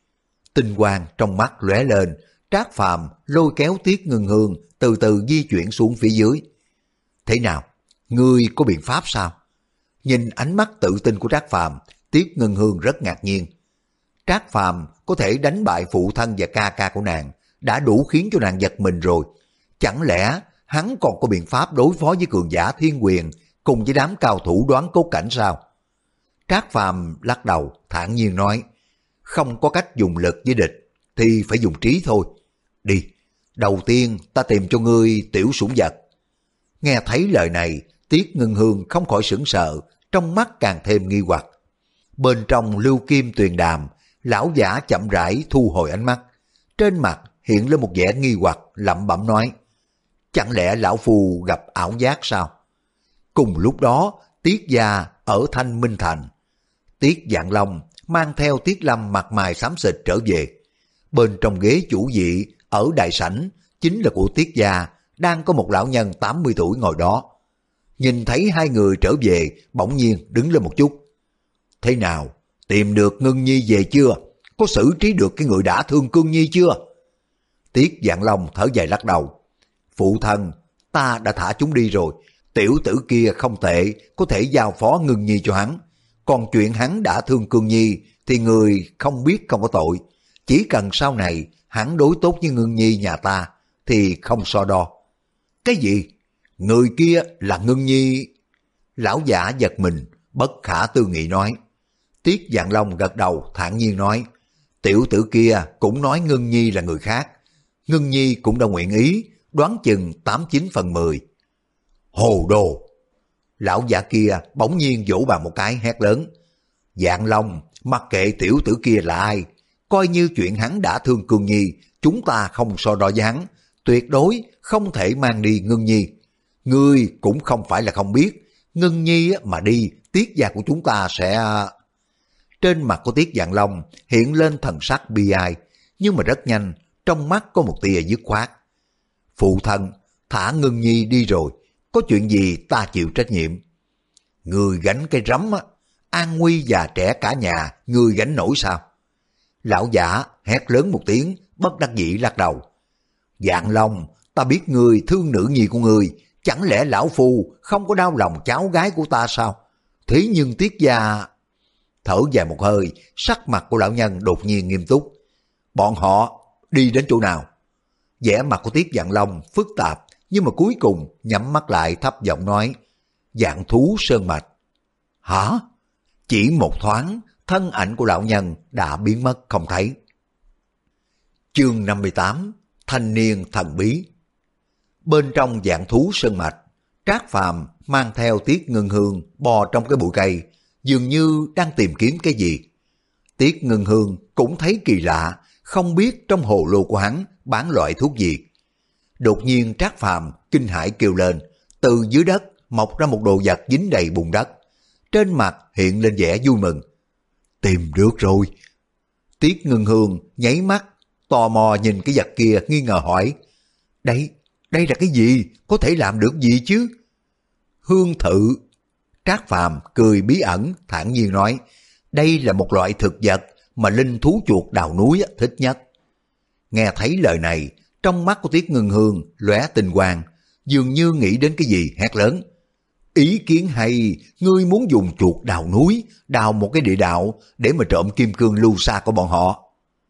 tinh quang trong mắt lóe lên, Trác Phàm lôi kéo Tiết Ngân Hương từ từ di chuyển xuống phía dưới. Thế nào? Ngươi có biện pháp sao? Nhìn ánh mắt tự tin của Trác Phàm, Tiết Ngân Hương rất ngạc nhiên. Trác Phàm có thể đánh bại phụ thân và ca ca của nàng, đã đủ khiến cho nàng giật mình rồi. Chẳng lẽ hắn còn có biện pháp đối phó với cường giả thiên quyền cùng với đám cao thủ đoán cốt cảnh sao? Trác Phàm lắc đầu, thản nhiên nói, không có cách dùng lực với địch thì phải dùng trí thôi. Đi, đầu tiên ta tìm cho ngươi tiểu sủng vật. Nghe thấy lời này, Tiết Ngân Hương không khỏi sững sờ, trong mắt càng thêm nghi hoặc. Bên trong lưu kim tuyền đàm, lão giả chậm rãi thu hồi ánh mắt, trên mặt hiện lên một vẻ nghi hoặc, lẩm bẩm nói, chẳng lẽ lão phu gặp ảo giác sao? Cùng lúc đó, Tiết gia ở Thanh Minh Thành. Tiết Vạn Long mang theo Tiết Lâm mặt mày xám xịt trở về. Bên trong ghế chủ vị ở đại sảnh chính là của Tiết gia, đang có một lão nhân tám mươi tuổi ngồi đó. Nhìn thấy hai người trở về, bỗng nhiên đứng lên một chút. Thế nào, tìm được Ngân Nhi về chưa? Có xử trí được cái người đã thương Cương Nhi chưa? Tiết Vạn Long thở dài lắc đầu. Phụ thân, ta đã thả chúng đi rồi. Tiểu tử kia không tệ, có thể giao phó Ngân Nhi cho hắn. Còn chuyện hắn đã thương Cương Nhi thì người không biết không có tội. Chỉ cần sau này hắn đối tốt với Ngân Nhi nhà ta thì không so đo. Cái gì? Người kia là Ngân Nhi? Lão giả giật mình, bất khả tư nghị nói. Tiết Vạn Long gật đầu thản nhiên nói. Tiểu tử kia cũng nói Ngân Nhi là người khác. Ngân Nhi cũng đã nguyện ý, đoán chừng tám chín phần mười. Hồ đồ! Lão giả kia bỗng nhiên vỗ bàn một cái hét lớn. Vạn Long, mặc kệ tiểu tử kia là ai, coi như chuyện hắn đã thương Cương Nhi, chúng ta không so đo với hắn, tuyệt đối không thể mang đi Ngân Nhi. Ngươi cũng không phải là không biết, Ngân Nhi mà đi, Tiết gia của chúng ta sẽ... Trên mặt của Tiết Vạn Long hiện lên thần sắc bi ai, nhưng mà rất nhanh, trong mắt có một tia dứt khoát. Phụ thân, thả Ngân Nhi đi rồi, có chuyện gì ta chịu trách nhiệm. Người gánh cái rắm á, an nguy già trẻ cả nhà, người gánh nổi sao? Lão giả hét lớn một tiếng, bất đắc dĩ lắc đầu. Vạn Long, ta biết người thương nữ nhi của người, chẳng lẽ lão phu không có đau lòng cháu gái của ta sao? Thế nhưng Tiết gia... Thở dài một hơi, sắc mặt của lão nhân đột nhiên nghiêm túc. Bọn họ đi đến chỗ nào? Vẻ mặt của Tiết Vạn Long phức tạp, nhưng mà cuối cùng nhắm mắt lại thấp giọng nói. Vạn Thú Sơn Mạch. Hả? Chỉ một thoáng, thân ảnh của lão nhân đã biến mất không thấy. Chương năm mươi tám, Thanh niên thần bí. Bên trong Vạn Thú Sơn Mạch, Trác Phàm mang theo Tiết Ngân Hương bò trong cái bụi cây, dường như đang tìm kiếm cái gì. Tiết Ngân Hương cũng thấy kỳ lạ, không biết trong hồ lô của hắn bán loại thuốc gì. Đột nhiên Trác Phàm kinh hãi kêu lên, từ dưới đất mọc ra một đồ vật dính đầy bùn đất. Trên mặt hiện lên vẻ vui mừng. Tìm được rồi. Tiết Ngân Hương nháy mắt, tò mò nhìn cái vật kia nghi ngờ hỏi. Đây, đây là cái gì? Có thể làm được gì chứ? Hương thự. Trác Phàm cười bí ẩn, thản nhiên nói. Đây là một loại thực vật mà linh thú chuột đào núi thích nhất. Nghe thấy lời này, trong mắt của Tiết Ngân Hương lóe tinh quang, dường như nghĩ đến cái gì hét lớn. Ý kiến hay, ngươi muốn dùng chuột đào núi, đào một cái địa đạo để mà trộm kim cương lưu sa của bọn họ.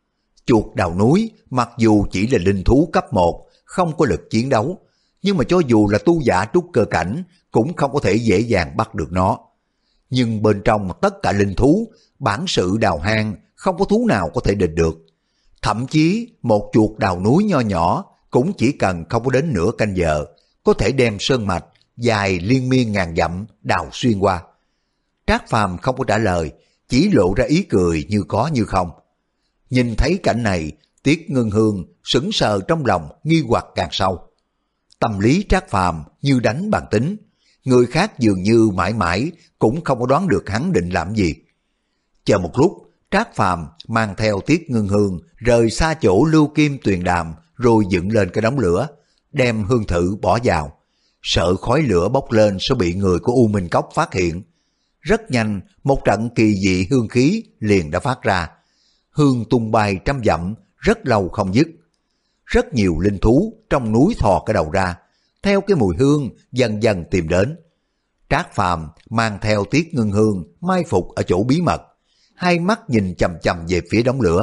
Chuột đào núi mặc dù chỉ là linh thú cấp một, không có lực chiến đấu, nhưng mà cho dù là tu giả trúc cơ cảnh cũng không có thể dễ dàng bắt được nó. Nhưng bên trong tất cả linh thú, bản sự đào hang không có thú nào có thể địch được. Thậm chí một chuột đào núi nho nhỏ cũng chỉ cần không có đến nửa canh giờ, có thể đem sơn mạch dài liên miên ngàn dặm đào xuyên qua. Trác Phàm không có trả lời, chỉ lộ ra ý cười như có như không. Nhìn thấy cảnh này, Tiết Ngân Hương sững sờ trong lòng, nghi hoặc càng sâu. Tâm lý Trác Phàm như đánh bàn tính, người khác dường như mãi mãi cũng không có đoán được hắn định làm gì. Chờ một lúc, Trác Phàm mang theo Tiết Ngân Hương rời xa chỗ lưu kim tuyền đàm, rồi dựng lên cái đống lửa, đem hương thử bỏ vào. Sợ khói lửa bốc lên sẽ bị người của U Minh Cốc phát hiện. Rất nhanh, một trận kỳ dị hương khí liền đã phát ra. Hương tung bay trăm dặm, rất lâu không dứt. Rất nhiều linh thú trong núi thò cái đầu ra, theo cái mùi hương dần dần tìm đến. Trác Phàm mang theo Tiết Ngân Hương mai phục ở chỗ bí mật, hai mắt nhìn chằm chằm về phía đống lửa.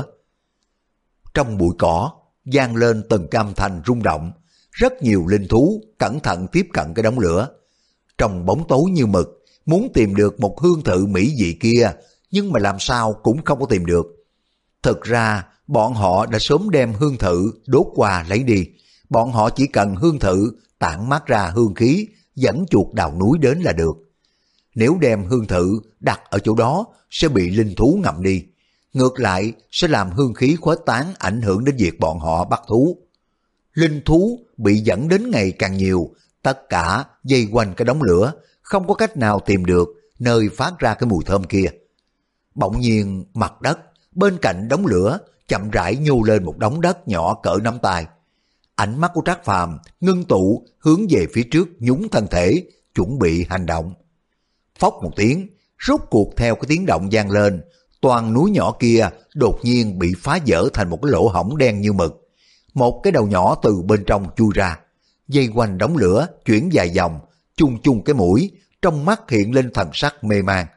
Trong bụi cỏ vang lên từng âm thanh rung động, rất nhiều linh thú cẩn thận tiếp cận cái đống lửa. Trong bóng tối như mực, muốn tìm được một hương thự mỹ dị kia, nhưng mà làm sao cũng không có tìm được. Thực ra, bọn họ đã sớm đem hương thự đốt qua lấy đi. Bọn họ chỉ cần hương thự tản mát ra hương khí, dẫn chuột đào núi đến là được. Nếu đem hương thự đặt ở chỗ đó, sẽ bị linh thú ngậm đi. Ngược lại, sẽ làm hương khí khuếch tán, ảnh hưởng đến việc bọn họ bắt thú. Linh thú bị dẫn đến ngày càng nhiều, tất cả dây quanh cái đống lửa, không có cách nào tìm được nơi phát ra cái mùi thơm kia. Bỗng nhiên mặt đất bên cạnh đống lửa chậm rãi nhô lên một đống đất nhỏ cỡ nắm tay. Ánh mắt của Trác Phàm ngưng tụ hướng về phía trước, nhún thân thể chuẩn bị hành động. Phốc một tiếng, rốt cuộc theo cái tiếng động vang lên, toàn núi nhỏ kia đột nhiên bị phá vỡ thành một cái lỗ hổng đen như mực. Một cái đầu nhỏ từ bên trong chui ra, dây quanh đống lửa chuyển dài vòng, chung chung cái mũi, trong mắt hiện lên thần sắc mê man.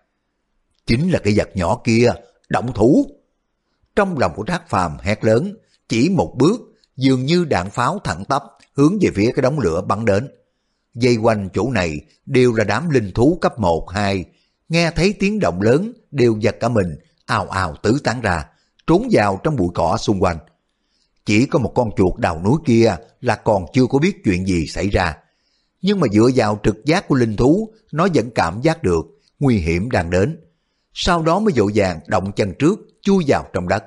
Chính là cái vật nhỏ kia, động thủ. Trong lòng của Trác Phàm hét lớn, chỉ một bước, dường như đạn pháo thẳng tắp hướng về phía cái đống lửa bắn đến. Dây quanh chỗ này đều là đám linh thú cấp một, hai, nghe thấy tiếng động lớn đều giật cả mình, ào ào tứ tán ra, trốn vào trong bụi cỏ xung quanh. Chỉ có một con chuột đào núi kia là còn chưa có biết chuyện gì xảy ra. Nhưng mà dựa vào trực giác của linh thú, nó vẫn cảm giác được nguy hiểm đang đến. Sau đó mới vội vàng động chân trước, chui vào trong đất.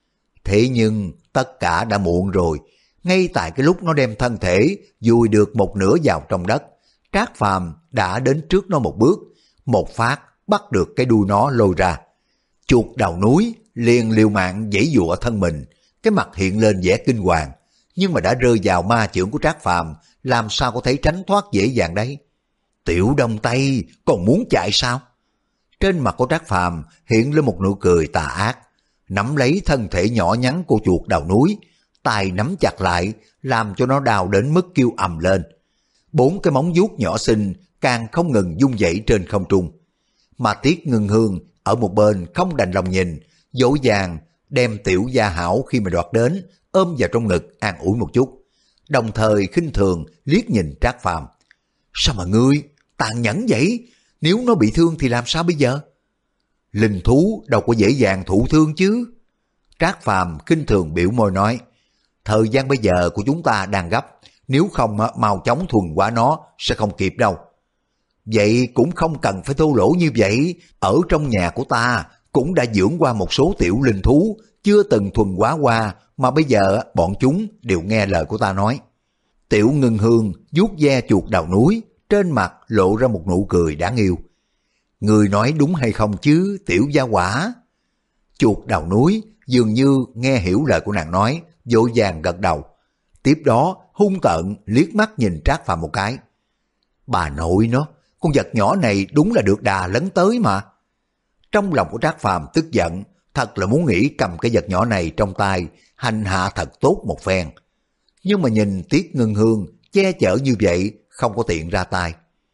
Thế nhưng tất cả đã muộn rồi. Ngay tại cái lúc nó đem thân thể vùi được một nửa vào trong đất, Trác Phàm đã đến trước nó một bước, một phát bắt được cái đuôi nó lôi ra. Chuột đào núi liền liều mạng giãy giụa thân mình, cái mặt hiện lên vẻ kinh hoàng, nhưng mà đã rơi vào ma chưởng của Trác Phàm, làm sao có thể tránh thoát dễ dàng đấy. Tiểu Đông Tây còn muốn chạy sao? Trên mặt của Trác Phàm hiện lên một nụ cười tà ác, nắm lấy thân thể nhỏ nhắn của chuột đào núi, tay nắm chặt lại, làm cho nó đau đến mức kêu ầm lên. Bốn cái móng vuốt nhỏ xinh càng không ngừng vung vẩy trên không trung. Mà Tiết Ngân Hương ở một bên không đành lòng nhìn, dỗ dàng đem Tiểu Gia Hảo khi mà đoạt đến, ôm vào trong ngực an ủi một chút, đồng thời khinh thường liếc nhìn Trác Phàm. Sao mà ngươi tàn nhẫn vậy? Nếu nó bị thương thì làm sao bây giờ? Linh thú đâu có dễ dàng thụ thương chứ. Trác Phàm khinh thường biểu môi nói, thời gian bây giờ của chúng ta đang gấp, nếu không mau chóng thuần hóa nó sẽ không kịp đâu. Vậy cũng không cần phải thô lỗ như vậy, ở trong nhà của ta cũng đã dưỡng qua một số tiểu linh thú chưa từng thuần hóa qua, mà bây giờ bọn chúng đều nghe lời của ta nói. Tiểu Ngân Hương vuốt ve chuột đào núi, trên mặt lộ ra một nụ cười đáng yêu. Người nói đúng hay không chứ, tiểu gia quả? Chuột đào núi dường như nghe hiểu lời của nàng nói, vội vàng gật đầu. Tiếp đó hung tợn liếc mắt nhìn Trác Phàm một cái. Bà nội nó, con vật nhỏ này đúng là được đà lấn tới mà. Trong lòng của Trác Phàm tức giận, thật là muốn nghĩ cầm cái vật nhỏ này trong tay, hành hạ thật tốt một phen. Nhưng mà nhìn Tiết Ngân Hương che chở như vậy, không có tiện ra tay.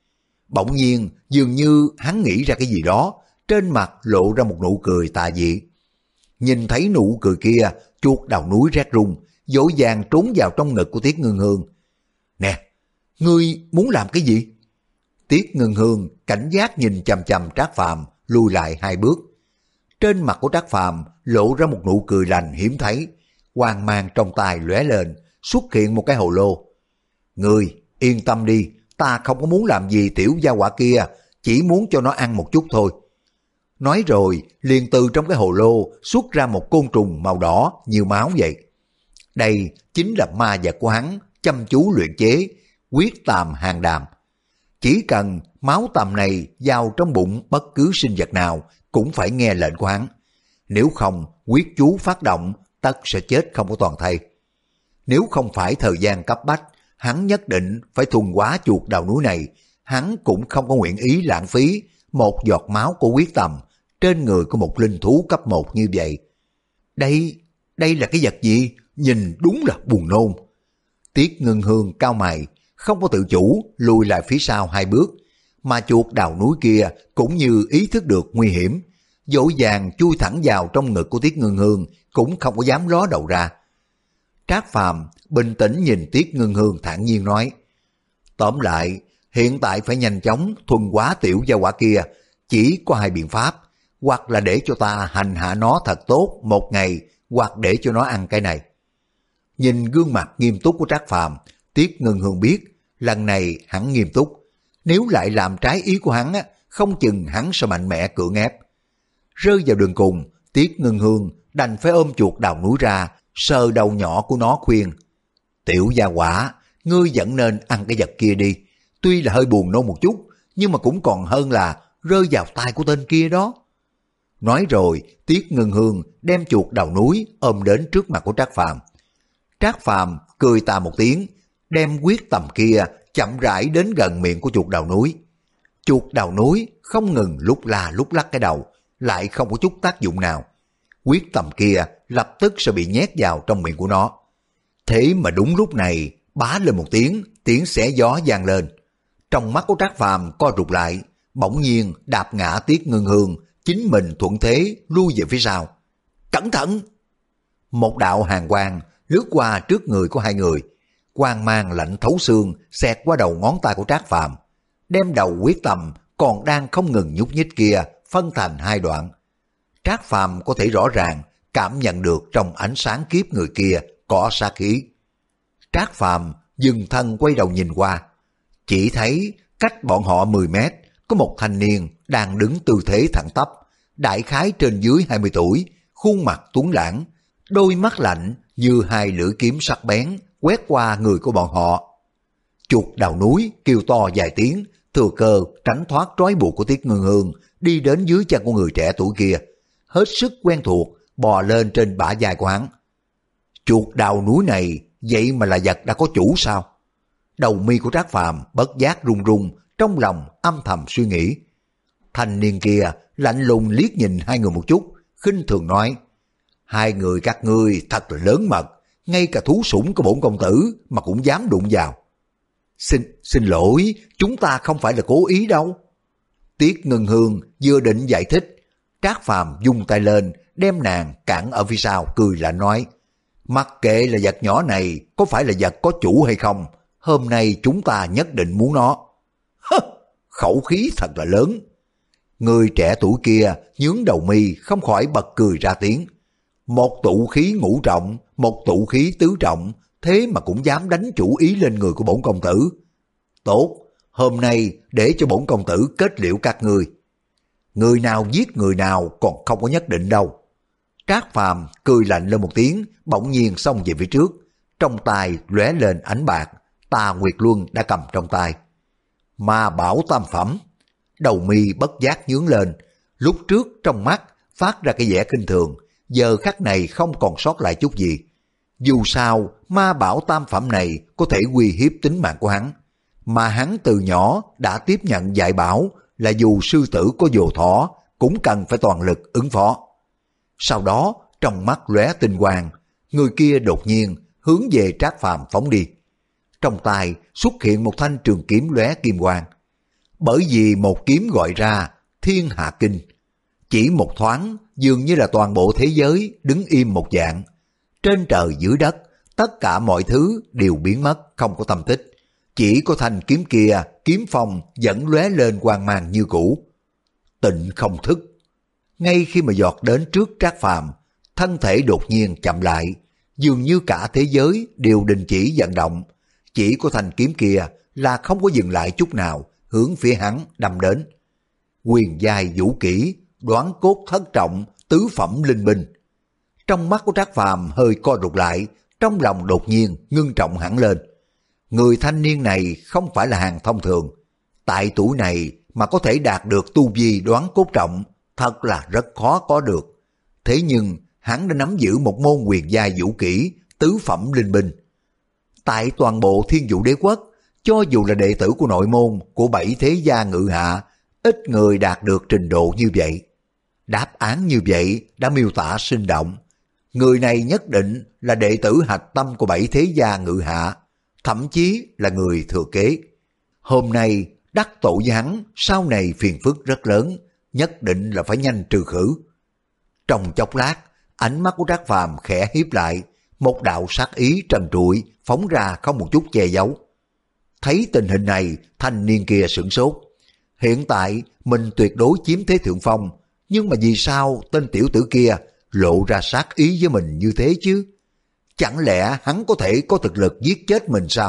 Bỗng nhiên dường như hắn nghĩ ra cái gì đó, trên mặt lộ ra một nụ cười tà dị. Nhìn thấy nụ cười kia, chuột đào núi rét run, dỗ dàng trốn vào trong ngực của Tiết Ngân Hương. Nè, ngươi muốn làm cái gì? Tiết Ngân Hương cảnh giác nhìn chằm chằm Trác Phàm, lùi lại hai bước. Trên mặt của Trác Phàm lộ ra một nụ cười lành hiếm thấy, quang mang trong tay lóe lên, xuất hiện một cái hồ lô. Ngươi yên tâm đi, ta không có muốn làm gì tiểu gia hỏa kia, chỉ muốn cho nó ăn một chút thôi. Nói rồi liền từ trong cái hồ lô xuất ra một côn trùng màu đỏ như máu vậy. Đây chính là ma vật của hắn chăm chú luyện chế huyết tàm hàng đàm. Chỉ cần máu tàm này vào trong bụng bất cứ sinh vật nào cũng phải nghe lệnh của hắn. Nếu không huyết chú phát động, tất sẽ chết không có toàn thây. Nếu không phải thời gian cấp bách, hắn nhất định phải thuần hóa chuột đào núi này. Hắn cũng không có nguyện ý lãng phí một giọt máu của huyết tầm trên người của một linh thú cấp một như vậy. Đây, đây là cái vật gì? Nhìn đúng là buồn nôn. Tiết Ngân Hương cao mày, không có tự chủ lùi lại phía sau hai bước, mà chuột đào núi kia cũng như ý thức được nguy hiểm, dỗ dàng chui thẳng vào trong ngực của Tiết Ngân Hương, cũng không có dám ló đầu ra. Trác Phàm bình tĩnh nhìn Tiết Ngân Hương thản nhiên nói, tóm lại hiện tại phải nhanh chóng thuần hóa tiểu gia hỏa kia, chỉ có hai biện pháp, hoặc là để cho ta hành hạ nó thật tốt một ngày, hoặc để cho nó ăn cái này. Nhìn gương mặt nghiêm túc của Trác Phàm, Tiết Ngân Hương biết lần này hắn nghiêm túc, nếu lại làm trái ý của hắn, không chừng hắn sẽ mạnh mẽ cưỡng ép. Rơi vào đường cùng, Tiết Ngân Hương đành phải ôm chuột đào núi ra, sờ đầu nhỏ của nó khuyên, tiểu gia hỏa, ngươi vẫn nên ăn cái vật kia đi, tuy là hơi buồn nôn một chút, nhưng mà cũng còn hơn là rơi vào tay của tên kia đó. Nói rồi, Tiết Ngân Hương đem chuột đầu núi ôm đến trước mặt của Trác Phàm. Trác Phàm cười tà một tiếng, đem quyết tầm kia chậm rãi đến gần miệng của chuột đầu núi. Chuột đầu núi không ngừng lúc la lúc lắc cái đầu, lại không có chút tác dụng nào. Quyết tầm kia lập tức sẽ bị nhét vào trong miệng của nó. Thế mà đúng lúc này, bá lên một tiếng, tiếng xé gió vang lên. Trong mắt của Trác Phàm co rụt lại, bỗng nhiên đạp ngã Tiết Ngân Hương, chính mình thuận thế lui về phía sau. Cẩn thận! Một đạo hàn quang lướt qua trước người của hai người, quang mang lạnh thấu xương xẹt qua đầu ngón tay của Trác Phàm, đem đầu quyết tầm còn đang không ngừng nhúc nhích kia phân thành hai đoạn. Trác Phàm có thể rõ ràng cảm nhận được trong ánh sáng kiếp người kia có sát khí. Trác Phàm dừng thân quay đầu nhìn qua, chỉ thấy cách bọn họ mười mét có một thanh niên đang đứng tư thế thẳng tắp, đại khái trên dưới hai mươi tuổi, khuôn mặt tuấn lãng, đôi mắt lạnh như hai lưỡi kiếm sắc bén quét qua người của bọn họ. Chuột đầu núi kêu to vài tiếng, thừa cơ tránh thoát trói buộc của Tiết Ngân Hương, đi đến dưới chân của người trẻ tuổi kia, hết sức quen thuộc bò lên trên bả vai của hắn. Chuột đầu núi này vậy mà là vật đã có chủ sao? Đầu mi của Trác Phàm bất giác run run, trong lòng âm thầm suy nghĩ. Thanh niên kia lạnh lùng liếc nhìn hai người một chút, khinh thường nói: hai người các ngươi thật là lớn mật, ngay cả thú sủng của bổn công tử mà cũng dám đụng vào. Xin, xin lỗi, chúng ta không phải là cố ý đâu. Tiết Ngân Hương vừa định giải thích, Trác Phàm vung tay lên, đem nàng cản ở phía sau, cười lạnh nói: mặc kệ là vật nhỏ này có phải là vật có chủ hay không, hôm nay chúng ta nhất định muốn nó. Hơ, khẩu khí thật là lớn. Người trẻ tuổi kia nhướng đầu mi không khỏi bật cười ra tiếng. Một tụ khí ngũ trọng, một tụ khí tứ trọng, thế mà cũng dám đánh chủ ý lên người của bổn công tử. Tốt, hôm nay để cho bổn công tử kết liễu các ngươi. Người nào giết người nào còn không có nhất định đâu. Trác Phàm cười lạnh lên một tiếng, bỗng nhiên xông về phía trước, trong tay lóe lên ánh bạc, Tà Nguyệt Luân đã cầm trong tay. Ma bảo tam phẩm. Đầu mi bất giác nhướng lên, lúc trước trong mắt phát ra cái vẻ kinh thường, giờ khắc này không còn sót lại chút gì. Dù sao, ma bảo tam phẩm này có thể uy hiếp tính mạng của hắn, mà hắn từ nhỏ đã tiếp nhận dạy bảo là dù sư tử có vồ thỏ cũng cần phải toàn lực ứng phó. Sau đó, trong mắt lóe tinh quang, người kia đột nhiên hướng về Trác Phàm phóng đi. Trong tay xuất hiện một thanh trường kiếm lóe kim quang. Bởi vì một kiếm gọi ra Thiên Hạ Kinh, chỉ một thoáng dường như là toàn bộ thế giới đứng im một dạng. Trên trời dưới đất, tất cả mọi thứ đều biến mất không có tâm tích. Chỉ có thanh kiếm kia, kiếm phong vẫn lóe lên quang mang như cũ. Tịnh không thức. Ngay khi mà giọt đến trước Trác Phàm, thân thể đột nhiên chậm lại, dường như cả thế giới đều đình chỉ vận động. Chỉ có thanh kiếm kia là không có dừng lại chút nào, hướng phía hắn đâm đến. Quyền giai vũ kỹ, đoán cốt thất trọng, tứ phẩm linh binh. Trong mắt của Trác Phàm hơi co rụt lại, trong lòng đột nhiên ngưng trọng hẳn lên. Người thanh niên này không phải là hàng thông thường, tại tuổi này mà có thể đạt được tu vi đoán cốt trọng, thật là rất khó có được. Thế nhưng hắn đã nắm giữ một môn quyền giai vũ kỹ, tứ phẩm linh binh. Tại toàn bộ Thiên Vũ Đế Quốc, cho dù là đệ tử của nội môn của bảy thế gia ngự hạ, ít người đạt được trình độ như vậy. Đáp án như vậy đã miêu tả sinh động. Người này nhất định là đệ tử hạch tâm của bảy thế gia ngự hạ, thậm chí là người thừa kế. Hôm nay đắc tội với hắn, sau này phiền phức rất lớn, nhất định là phải nhanh trừ khử. Trong chốc lát, ánh mắt của Trác Phàm khẽ hiếp lại, một đạo sát ý trần trụi phóng ra không một chút che giấu. Thấy tình hình này, thanh niên kia sửng sốt. Hiện tại mình tuyệt đối chiếm thế thượng phong, nhưng mà vì sao tên tiểu tử kia lộ ra sát ý với mình như thế chứ? Chẳng lẽ hắn có thể có thực lực giết chết mình sao?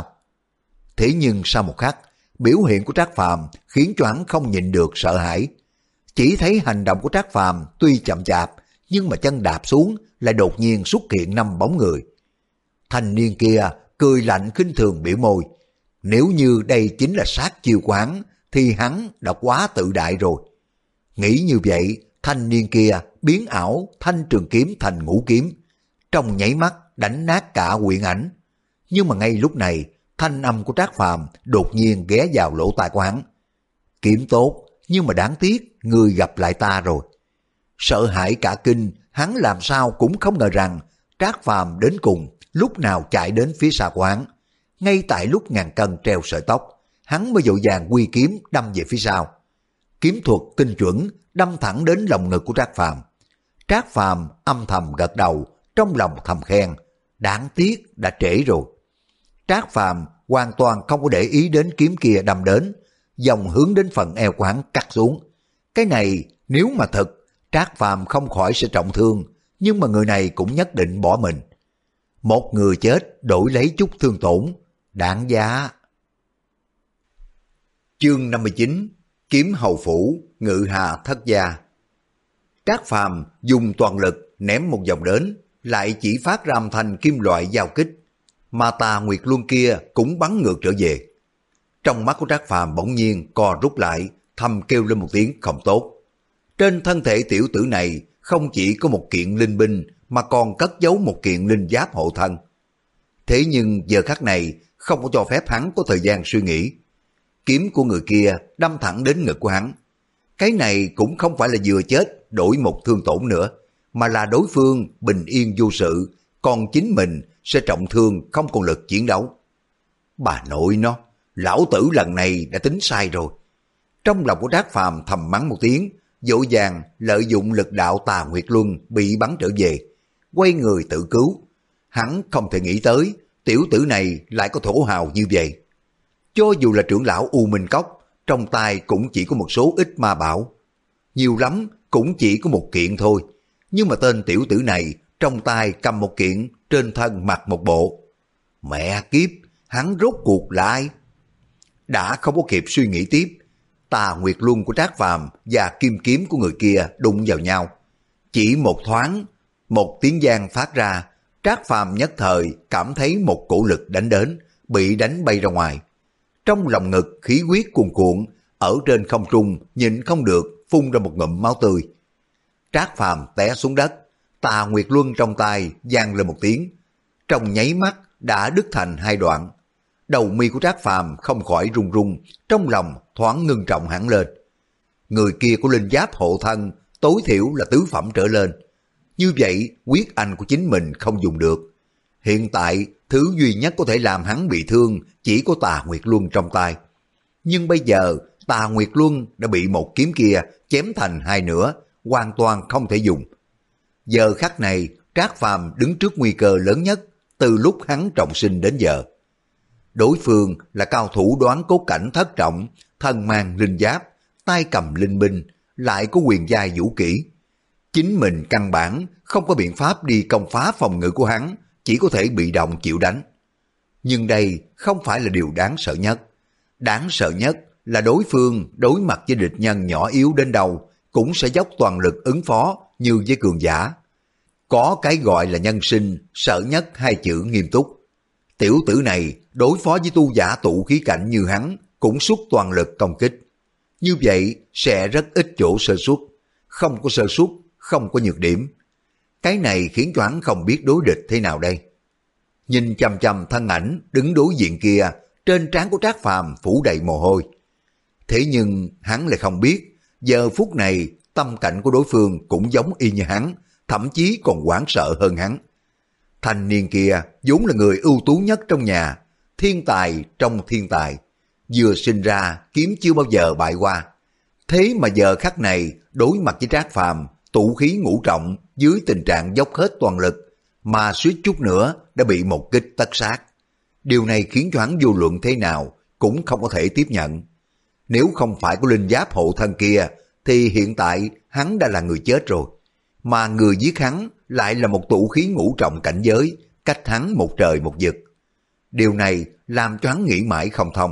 Thế nhưng sau một khắc, biểu hiện của Trác Phàm khiến cho hắn không nhịn được sợ hãi. Chỉ thấy hành động của Trác Phàm tuy chậm chạp, nhưng mà chân đạp xuống lại đột nhiên xuất hiện năm bóng người. Thanh niên kia cười lạnh khinh thường biểu môi. Nếu như đây chính là sát chiêu quán, thì hắn đã quá tự đại rồi. Nghĩ như vậy, thanh niên kia biến ảo thanh trường kiếm thành ngũ kiếm, trong nháy mắt đánh nát cả quyển ảnh. Nhưng mà ngay lúc này, thanh âm của Trác Phàm đột nhiên ghé vào lỗ tai của hắn. Kiếm tốt, nhưng mà đáng tiếc, người gặp lại ta rồi. Sợ hãi cả kinh, hắn làm sao cũng không ngờ rằng Trác Phàm đến cùng lúc nào chạy đến phía sau của hắn. Ngay tại lúc ngàn cân treo sợi tóc, hắn mới vội vàng quy kiếm đâm về phía sau. Kiếm thuật tinh chuẩn đâm thẳng đến lồng ngực của Trác Phàm. Trác Phàm âm thầm gật đầu, trong lòng thầm khen, đáng tiếc đã trễ rồi. Trác Phàm hoàn toàn không có để ý đến kiếm kia đâm đến, dòng hướng đến phần eo của hắn cắt xuống. Cái này nếu mà thật, Trác Phàm không khỏi sẽ trọng thương, nhưng mà người này cũng nhất định bỏ mình. Một người chết đổi lấy chút thương tổn, đáng giá. Chương năm mươi chín, Kiếm hầu phủ, ngự hà thất gia. Trác Phàm dùng toàn lực ném một vòng đến, lại chỉ phát ra âm thanh kim loại giao kích, mà Tà Nguyệt Luân kia cũng bắn ngược trở về. Trong mắt của Trác Phàm bỗng nhiên co rút lại, thầm kêu lên một tiếng không tốt. Trên thân thể tiểu tử này không chỉ có một kiện linh binh mà còn cất giấu một kiện linh giáp hộ thân. Thế nhưng giờ khắc này không có cho phép hắn có thời gian suy nghĩ. Kiếm của người kia đâm thẳng đến ngực của hắn. Cái này cũng không phải là vừa chết đổi một thương tổn nữa, mà là đối phương bình yên vô sự, còn chính mình sẽ trọng thương không còn lực chiến đấu. Bà nội nó, lão tử lần này đã tính sai rồi. Trong lòng của Trác Phàm thầm mắng một tiếng, vội vàng lợi dụng lực đạo Tà Nguyệt Luân bị bắn trở về, quay người tự cứu. Hắn không thể nghĩ tới tiểu tử này lại có thổ hào như vậy. Cho dù là trưởng lão U Minh Cốc, trong tay cũng chỉ có một số ít ma bảo. Nhiều lắm cũng chỉ có một kiện thôi. Nhưng mà tên tiểu tử này trong tay cầm một kiện, trên thân mặc một bộ. Mẹ kiếp, hắn rốt cuộc là ai? Đã không có kịp suy nghĩ tiếp, Tà Nguyệt Luân của Trác Phàm và kim kiếm của người kia đụng vào nhau. Chỉ một thoáng, một tiếng vang phát ra, Trác Phàm nhất thời cảm thấy một cổ lực đánh đến, bị đánh bay ra ngoài. Trong lòng ngực khí huyết cuồn cuộn, ở trên không trung nhịn không được phun ra một ngụm máu tươi. Trác Phàm té xuống đất, Tà Nguyệt Luân trong tay vang lên một tiếng, trong nháy mắt đã đứt thành hai đoạn. Đầu mi của Trác Phàm không khỏi run run, trong lòng thoáng ngưng trọng hẳn lên. Người kia của linh giáp hộ thân tối thiểu là tứ phẩm trở lên. Như vậy quyết anh của chính mình không dùng được. Hiện tại thứ duy nhất có thể làm hắn bị thương chỉ có Tà Nguyệt Luân trong tay. Nhưng bây giờ Tà Nguyệt Luân đã bị một kiếm kia chém thành hai nửa, hoàn toàn không thể dùng. Giờ khắc này Trác Phàm đứng trước nguy cơ lớn nhất từ lúc hắn trọng sinh đến giờ. Đối phương là cao thủ đoán cốt cảnh thất trọng, thân mang linh giáp, tay cầm linh binh, lại có quyền giai vũ kỹ. Chính mình căn bản không có biện pháp đi công phá phòng ngự của hắn, chỉ có thể bị động chịu đánh. Nhưng đây không phải là điều đáng sợ nhất. Đáng sợ nhất là đối phương đối mặt với địch nhân nhỏ yếu đến đâu cũng sẽ dốc toàn lực ứng phó như với cường giả. Có cái gọi là nhân sinh, sợ nhất hai chữ nghiêm túc. Tiểu tử này đối phó với tu giả tụ khí cảnh như hắn cũng xuất toàn lực công kích. Như vậy sẽ rất ít chỗ sơ suất, không có sơ suất, không có nhược điểm. Cái này khiến cho hắn không biết đối địch thế nào đây. Nhìn chằm chằm thân ảnh đứng đối diện kia, trên trán của Trác Phàm phủ đầy mồ hôi. Thế nhưng hắn lại không biết, giờ phút này tâm cảnh của đối phương cũng giống y như hắn, thậm chí còn hoảng sợ hơn hắn. Thanh niên kia vốn là người ưu tú nhất trong nhà, thiên tài trong thiên tài. Vừa sinh ra kiếm chưa bao giờ bại qua. Thế mà giờ khắc này đối mặt với Trác Phàm, tụ khí ngũ trọng dưới tình trạng dốc hết toàn lực, mà suýt chút nữa đã bị một kích tất sát. Điều này khiến cho hắn vô luận thế nào cũng không có thể tiếp nhận. Nếu không phải có linh giáp hộ thân kia thì hiện tại hắn đã là người chết rồi. Mà người giết hắn lại là một tụ khí ngũ trọng cảnh giới, cách hắn một trời một vực. Điều này làm cho hắn nghĩ mãi không thông.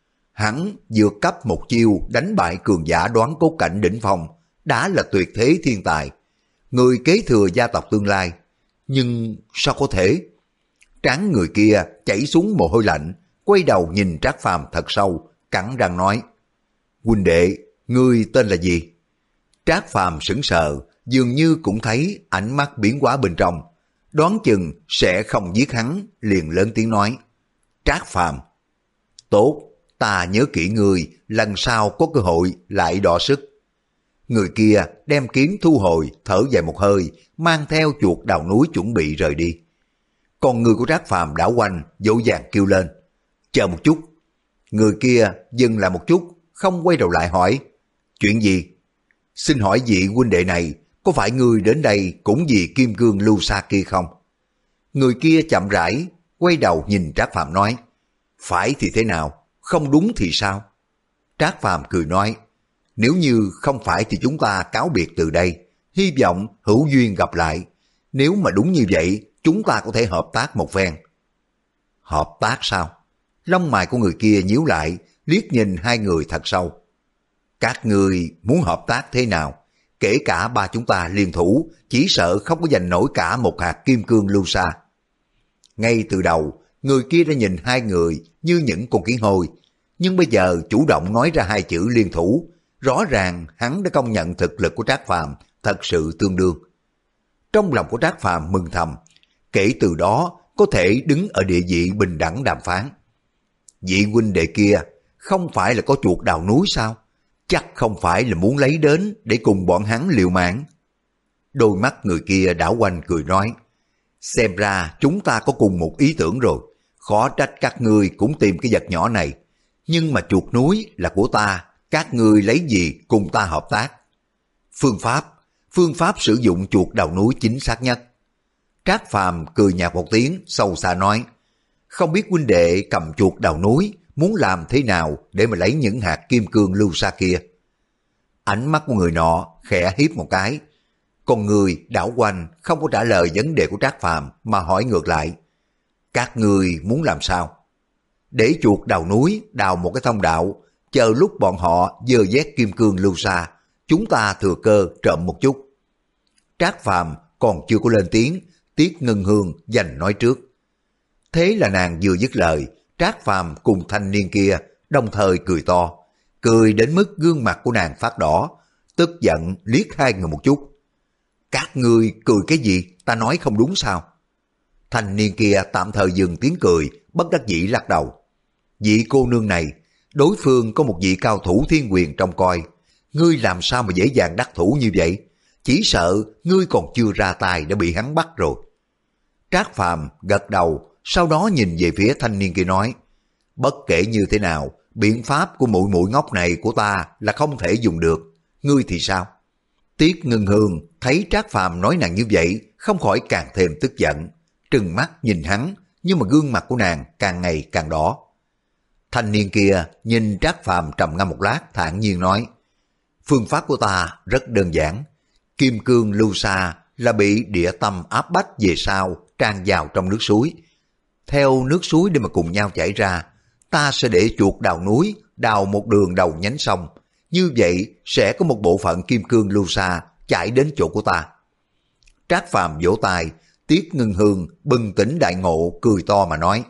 Hắn vượt cấp một chiêu đánh bại cường giả đoán cốt cảnh đỉnh phong, đã là tuyệt thế thiên tài, người kế thừa gia tộc tương lai. Nhưng sao có thể? Trán người kia chảy xuống mồ hôi lạnh, quay đầu nhìn Trác Phàm thật sâu, cắn răng nói: Huynh đệ, ngươi tên là gì? Trác Phàm sững sờ, dường như cũng thấy ánh mắt biến hóa bên trong. Đoán chừng sẽ không giết hắn, liền lớn tiếng nói. Trác Phàm. Tốt, ta nhớ kỹ ngươi, lần sau có cơ hội lại đọ sức. Người kia đem kiếm thu hồi, thở dài một hơi, mang theo chuột đào núi chuẩn bị rời đi. Còn người của Trác Phàm đảo quanh, dỗ dàng kêu lên. Chờ một chút. Người kia dừng lại một chút, không quay đầu lại hỏi. Chuyện gì? Xin hỏi vị huynh đệ này, có phải ngươi đến đây cũng vì kim cương lưu sa kia không? Người kia chậm rãi, quay đầu nhìn Trác Phàm nói. Phải thì thế nào? Không đúng thì sao? Trác Phàm cười nói. Nếu như không phải thì chúng ta cáo biệt từ đây, hy vọng hữu duyên gặp lại. Nếu mà đúng như vậy, chúng ta có thể hợp tác một phen. Hợp tác sao? Lông mày của người kia nhíu lại, liếc nhìn hai người thật sâu. Các người muốn hợp tác thế nào? Kể cả ba chúng ta liên thủ, chỉ sợ không có giành nổi cả một hạt kim cương lưu sa. Ngay từ đầu, người kia đã nhìn hai người như những con kiến hôi, nhưng bây giờ chủ động nói ra hai chữ liên thủ, rõ ràng hắn đã công nhận thực lực của Trác Phàm thật sự tương đương. Trong lòng của Trác Phàm mừng thầm, kể từ đó có thể đứng ở địa vị bình đẳng đàm phán. Vị huynh đệ kia không phải là có chuột đào núi sao? Chắc không phải là muốn lấy đến để cùng bọn hắn liều mạng. Đôi mắt người kia đảo quanh cười nói, xem ra chúng ta có cùng một ý tưởng rồi, khó trách các ngươi cũng tìm cái vật nhỏ này. Nhưng mà chuột núi là của ta, các ngươi lấy gì cùng ta hợp tác? Phương pháp, phương pháp sử dụng chuột đào núi chính xác nhất. Trác Phàm cười nhạt một tiếng, sâu xa nói, không biết huynh đệ cầm chuột đào núi muốn làm thế nào để mà lấy những hạt kim cương lưu sa kia? Ánh mắt của người nọ khẽ hiếp một cái, còn người đảo quanh không có trả lời vấn đề của Trác Phàm mà hỏi ngược lại, các người muốn làm sao? Để chuột đào núi đào một cái thông đạo, chờ lúc bọn họ dơ vét kim cương lưu sa, chúng ta thừa cơ trộm một chút. Trác Phàm còn chưa có lên tiếng, Tiết Ngân Hương giành nói trước. Thế là nàng vừa dứt lời, Trác Phàm cùng thanh niên kia đồng thời cười to, cười đến mức gương mặt của nàng phát đỏ, tức giận liếc hai người một chút. Các ngươi cười cái gì, ta nói không đúng sao? Thanh niên kia tạm thời dừng tiếng cười, bất đắc dĩ lắc đầu. Vị cô nương này, đối phương có một vị cao thủ thiên quyền trông coi, ngươi làm sao mà dễ dàng đắc thủ như vậy? Chỉ sợ ngươi còn chưa ra tay đã bị hắn bắt rồi. Trác Phàm gật đầu, sau đó nhìn về phía thanh niên kia nói, bất kể như thế nào, biện pháp của muội muội ngốc này của ta là không thể dùng được, ngươi thì sao? Tiết Ngân Hương thấy Trác Phàm nói nàng như vậy, không khỏi càng thêm tức giận, trừng mắt nhìn hắn, nhưng mà gương mặt của nàng càng ngày càng đỏ. Thanh niên kia nhìn Trác Phàm trầm ngâm một lát, thản nhiên nói, phương pháp của ta rất đơn giản, kim cương lưu sa là bị địa tâm áp bách về sau tràn vào trong nước suối. Theo nước suối để mà cùng nhau chảy ra, ta sẽ để chuột đào núi đào một đường đầu nhánh sông, như vậy sẽ có một bộ phận kim cương lưu sa chảy đến chỗ của ta. Trác Phàm vỗ tay, Tiết Ngân Hương bừng tỉnh đại ngộ, cười to mà nói,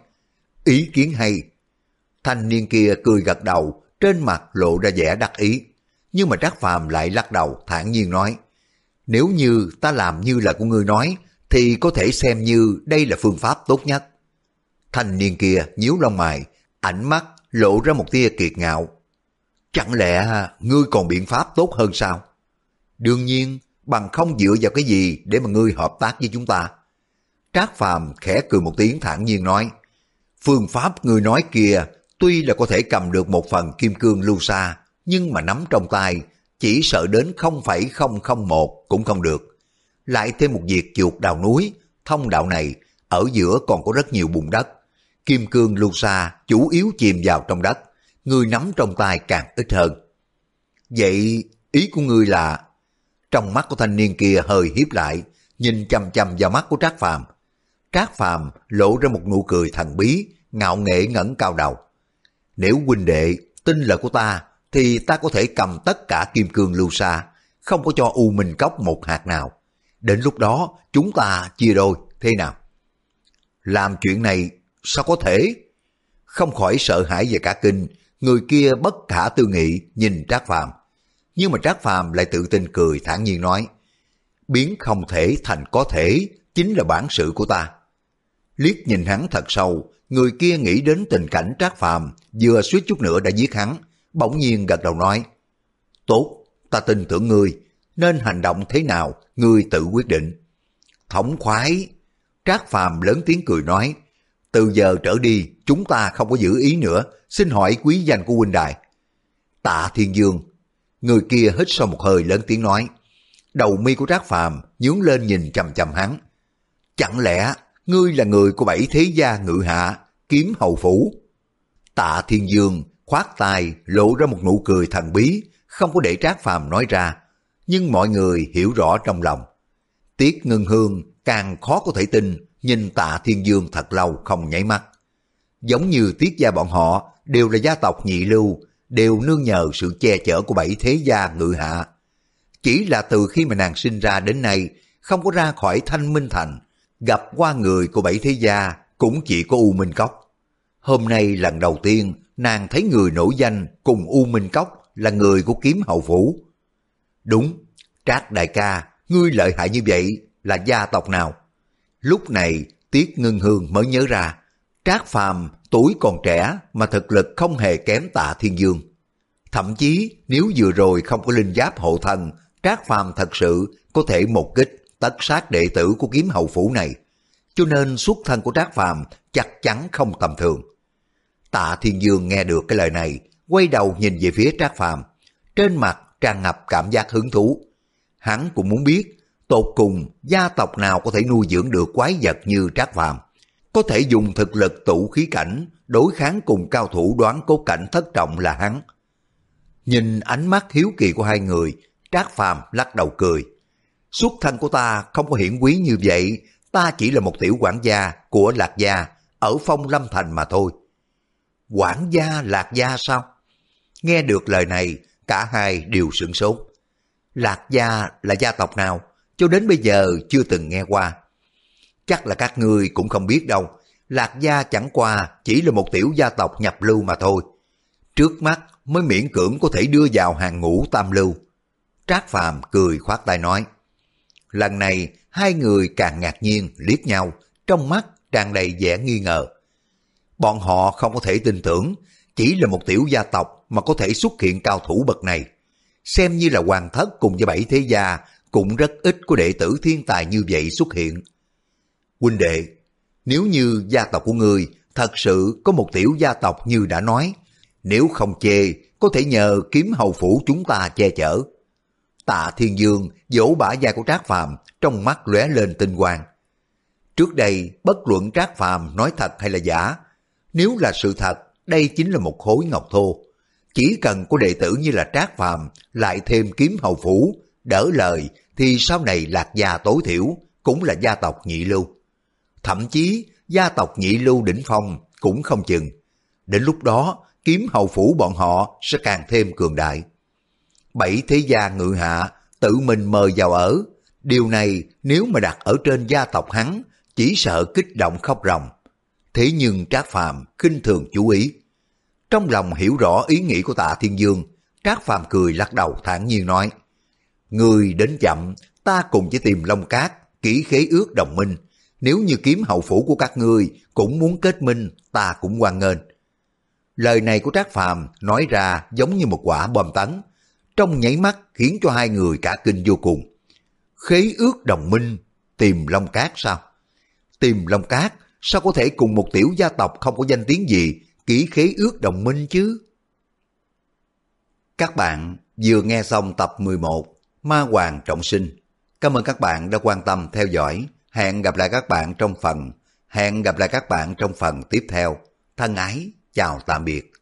ý kiến hay. Thanh niên kia cười gật đầu, trên mặt lộ ra vẻ đắc ý, nhưng mà Trác Phàm lại lắc đầu thản nhiên nói, nếu như ta làm như là của ngươi nói, thì có thể xem như đây là phương pháp tốt nhất. Thanh niên kia nhíu lông mày, ánh mắt lộ ra một tia kiệt ngạo. Chẳng lẽ ngươi còn biện pháp tốt hơn sao? Đương nhiên, bằng không dựa vào cái gì để mà ngươi hợp tác với chúng ta? Trác Phàm khẽ cười một tiếng thản nhiên nói, phương pháp ngươi nói kia tuy là có thể cầm được một phần kim cương lưu sa, nhưng mà nắm trong tay chỉ sợ đến không phẩy không không một cũng không được. Lại thêm một việc chuột đào núi, thông đạo này ở giữa còn có rất nhiều bùn đất, kim cương lưu sa chủ yếu chìm vào trong đất, ngươi nắm trong tay càng ít hơn. Vậy ý của ngươi là? Trong mắt của thanh niên kia hơi hiếp lại, nhìn chằm chằm vào mắt của Trác Phàm. Trác Phàm lộ ra một nụ cười thần bí, ngạo nghễ ngẩng cao đầu. Nếu huynh đệ tin lời của ta, thì ta có thể cầm tất cả kim cương lưu sa, không có cho U Minh Cốc một hạt nào. Đến lúc đó chúng ta chia đôi, thế nào? Làm chuyện này sao có thể? Không khỏi sợ hãi và cả kinh, Người kia bất khả tư nghị nhìn Trác Phàm, nhưng mà Trác Phàm lại tự tin cười thản nhiên nói, biến không thể thành có thể chính là bản sự của ta. Liếc nhìn hắn thật sâu, người kia nghĩ đến tình cảnh Trác Phàm vừa suýt chút nữa đã giết hắn, bỗng nhiên gật đầu nói, tốt, ta tin tưởng ngươi, nên hành động thế nào ngươi tự quyết định. Thống khoái. Trác Phàm lớn tiếng cười nói, từ giờ trở đi chúng ta không có giữ ý nữa, xin hỏi quý danh của huynh đài. Tạ Thiên Dương. Người kia hít sâu một hơi lớn tiếng nói. Đầu mi của Trác Phàm nhướng lên nhìn chằm chằm hắn. Chẳng lẽ ngươi là người của bảy thế gia ngự hạ, Kiếm Hầu Phủ? Tạ Thiên Dương khoát tay lộ ra một nụ cười thần bí, không có để Trác Phàm nói ra, nhưng mọi người hiểu rõ trong lòng. Tiết Ngân Hương càng khó có thể tin, nhìn Tạ Thiên Dương thật lâu không nháy mắt. Giống như Tiết gia bọn họ đều là gia tộc nhị lưu, đều nương nhờ sự che chở của bảy thế gia ngự hạ. Chỉ là từ khi mà nàng sinh ra đến nay, không có ra khỏi Thanh Minh Thành, gặp qua người của bảy thế gia cũng chỉ có U Minh Cốc. Hôm nay lần đầu tiên nàng thấy người nổi danh cùng U Minh Cốc là người của Kiếm Hầu Phủ. Đúng, Trác đại ca, ngươi lợi hại như vậy là gia tộc nào? Lúc này Tiết Ngân Hương mới nhớ ra, Trác Phàm tuổi còn trẻ mà thực lực không hề kém Tạ Thiên Dương. Thậm chí nếu vừa rồi không có linh giáp hộ thân, Trác Phàm thật sự có thể một kích tất sát đệ tử của Kiếm Hầu Phủ này. Cho nên xuất thân của Trác Phàm chắc chắn không tầm thường. Tạ Thiên Dương nghe được cái lời này, quay đầu nhìn về phía Trác Phàm, trên mặt tràn ngập cảm giác hứng thú. Hắn cũng muốn biết tột cùng gia tộc nào có thể nuôi dưỡng được quái vật như Trác Phàm, có thể dùng thực lực tụ khí cảnh đối kháng cùng cao thủ đoán cốt cảnh thất trọng là hắn. Nhìn ánh mắt hiếu kỳ của hai người, Trác Phàm lắc đầu cười. Xuất thân của ta không có hiển quý như vậy, ta chỉ là một tiểu quản gia của Lạc gia ở Phong Lâm Thành mà thôi. Quản gia Lạc gia sao? Nghe được lời này, cả hai đều sửng sốt. Lạc gia là gia tộc nào? Cho đến bây giờ chưa từng nghe qua. Chắc là các ngươi cũng không biết đâu. Lạc gia chẳng qua chỉ là một tiểu gia tộc nhập lưu mà thôi. Trước mắt mới miễn cưỡng có thể đưa vào hàng ngũ tam lưu. Trác Phàm cười khoát tay nói. Lần này hai người càng ngạc nhiên liếc nhau, trong mắt tràn đầy vẻ nghi ngờ. Bọn họ không có thể tin tưởng, chỉ là một tiểu gia tộc mà có thể xuất hiện cao thủ bậc này. Xem như là hoàng thất cùng với bảy thế gia, cũng rất ít có đệ tử thiên tài như vậy xuất hiện. Huynh đệ, nếu như gia tộc của ngươi thật sự có một tiểu gia tộc như đã nói, nếu không chê, có thể nhờ Kiếm Hầu Phủ chúng ta che chở. Tạ Thiên Dương vỗ bả vai của Trác Phàm, trong mắt lóe lên tinh quang. Trước đây, bất luận Trác Phàm nói thật hay là giả, nếu là sự thật, đây chính là một khối ngọc thô. Chỉ cần có đệ tử như là Trác Phàm lại thêm Kiếm Hầu Phủ đỡ lời, thì sau này Lạc gia tối thiểu cũng là gia tộc nhị lưu. Thậm chí gia tộc nhị lưu đỉnh phong cũng không chừng. Đến lúc đó Kiếm Hầu Phủ bọn họ sẽ càng thêm cường đại. Bảy thế gia ngự hạ tự mình mời vào ở, điều này nếu mà đặt ở trên gia tộc hắn chỉ sợ kích động khóc ròng. Thế nhưng Trác Phàm khinh thường chú ý. Trong lòng hiểu rõ ý nghĩ của Tạ Thiên Dương, Trác Phàm cười lắc đầu thản nhiên nói. Người đến chậm, ta cùng với Tìm Long Cát ký khế ước đồng minh. Nếu như Kiếm Hầu Phủ của các ngươi cũng muốn kết minh, ta cũng hoan nghênh. Lời này của Trác Phàm nói ra giống như một quả bom tấn, trong nháy mắt khiến cho hai người cả kinh vô cùng. Khế ước đồng minh, Tìm Long Cát sao? Tìm Long Cát sao có thể cùng một tiểu gia tộc không có danh tiếng gì ký khế ước đồng minh chứ? Các bạn vừa nghe xong tập mười một Ma Hoàng Trọng Sinh. Cảm ơn các bạn đã quan tâm theo dõi. Hẹn gặp lại các bạn trong phần Hẹn gặp lại các bạn trong phần tiếp theo. Thân ái, chào tạm biệt.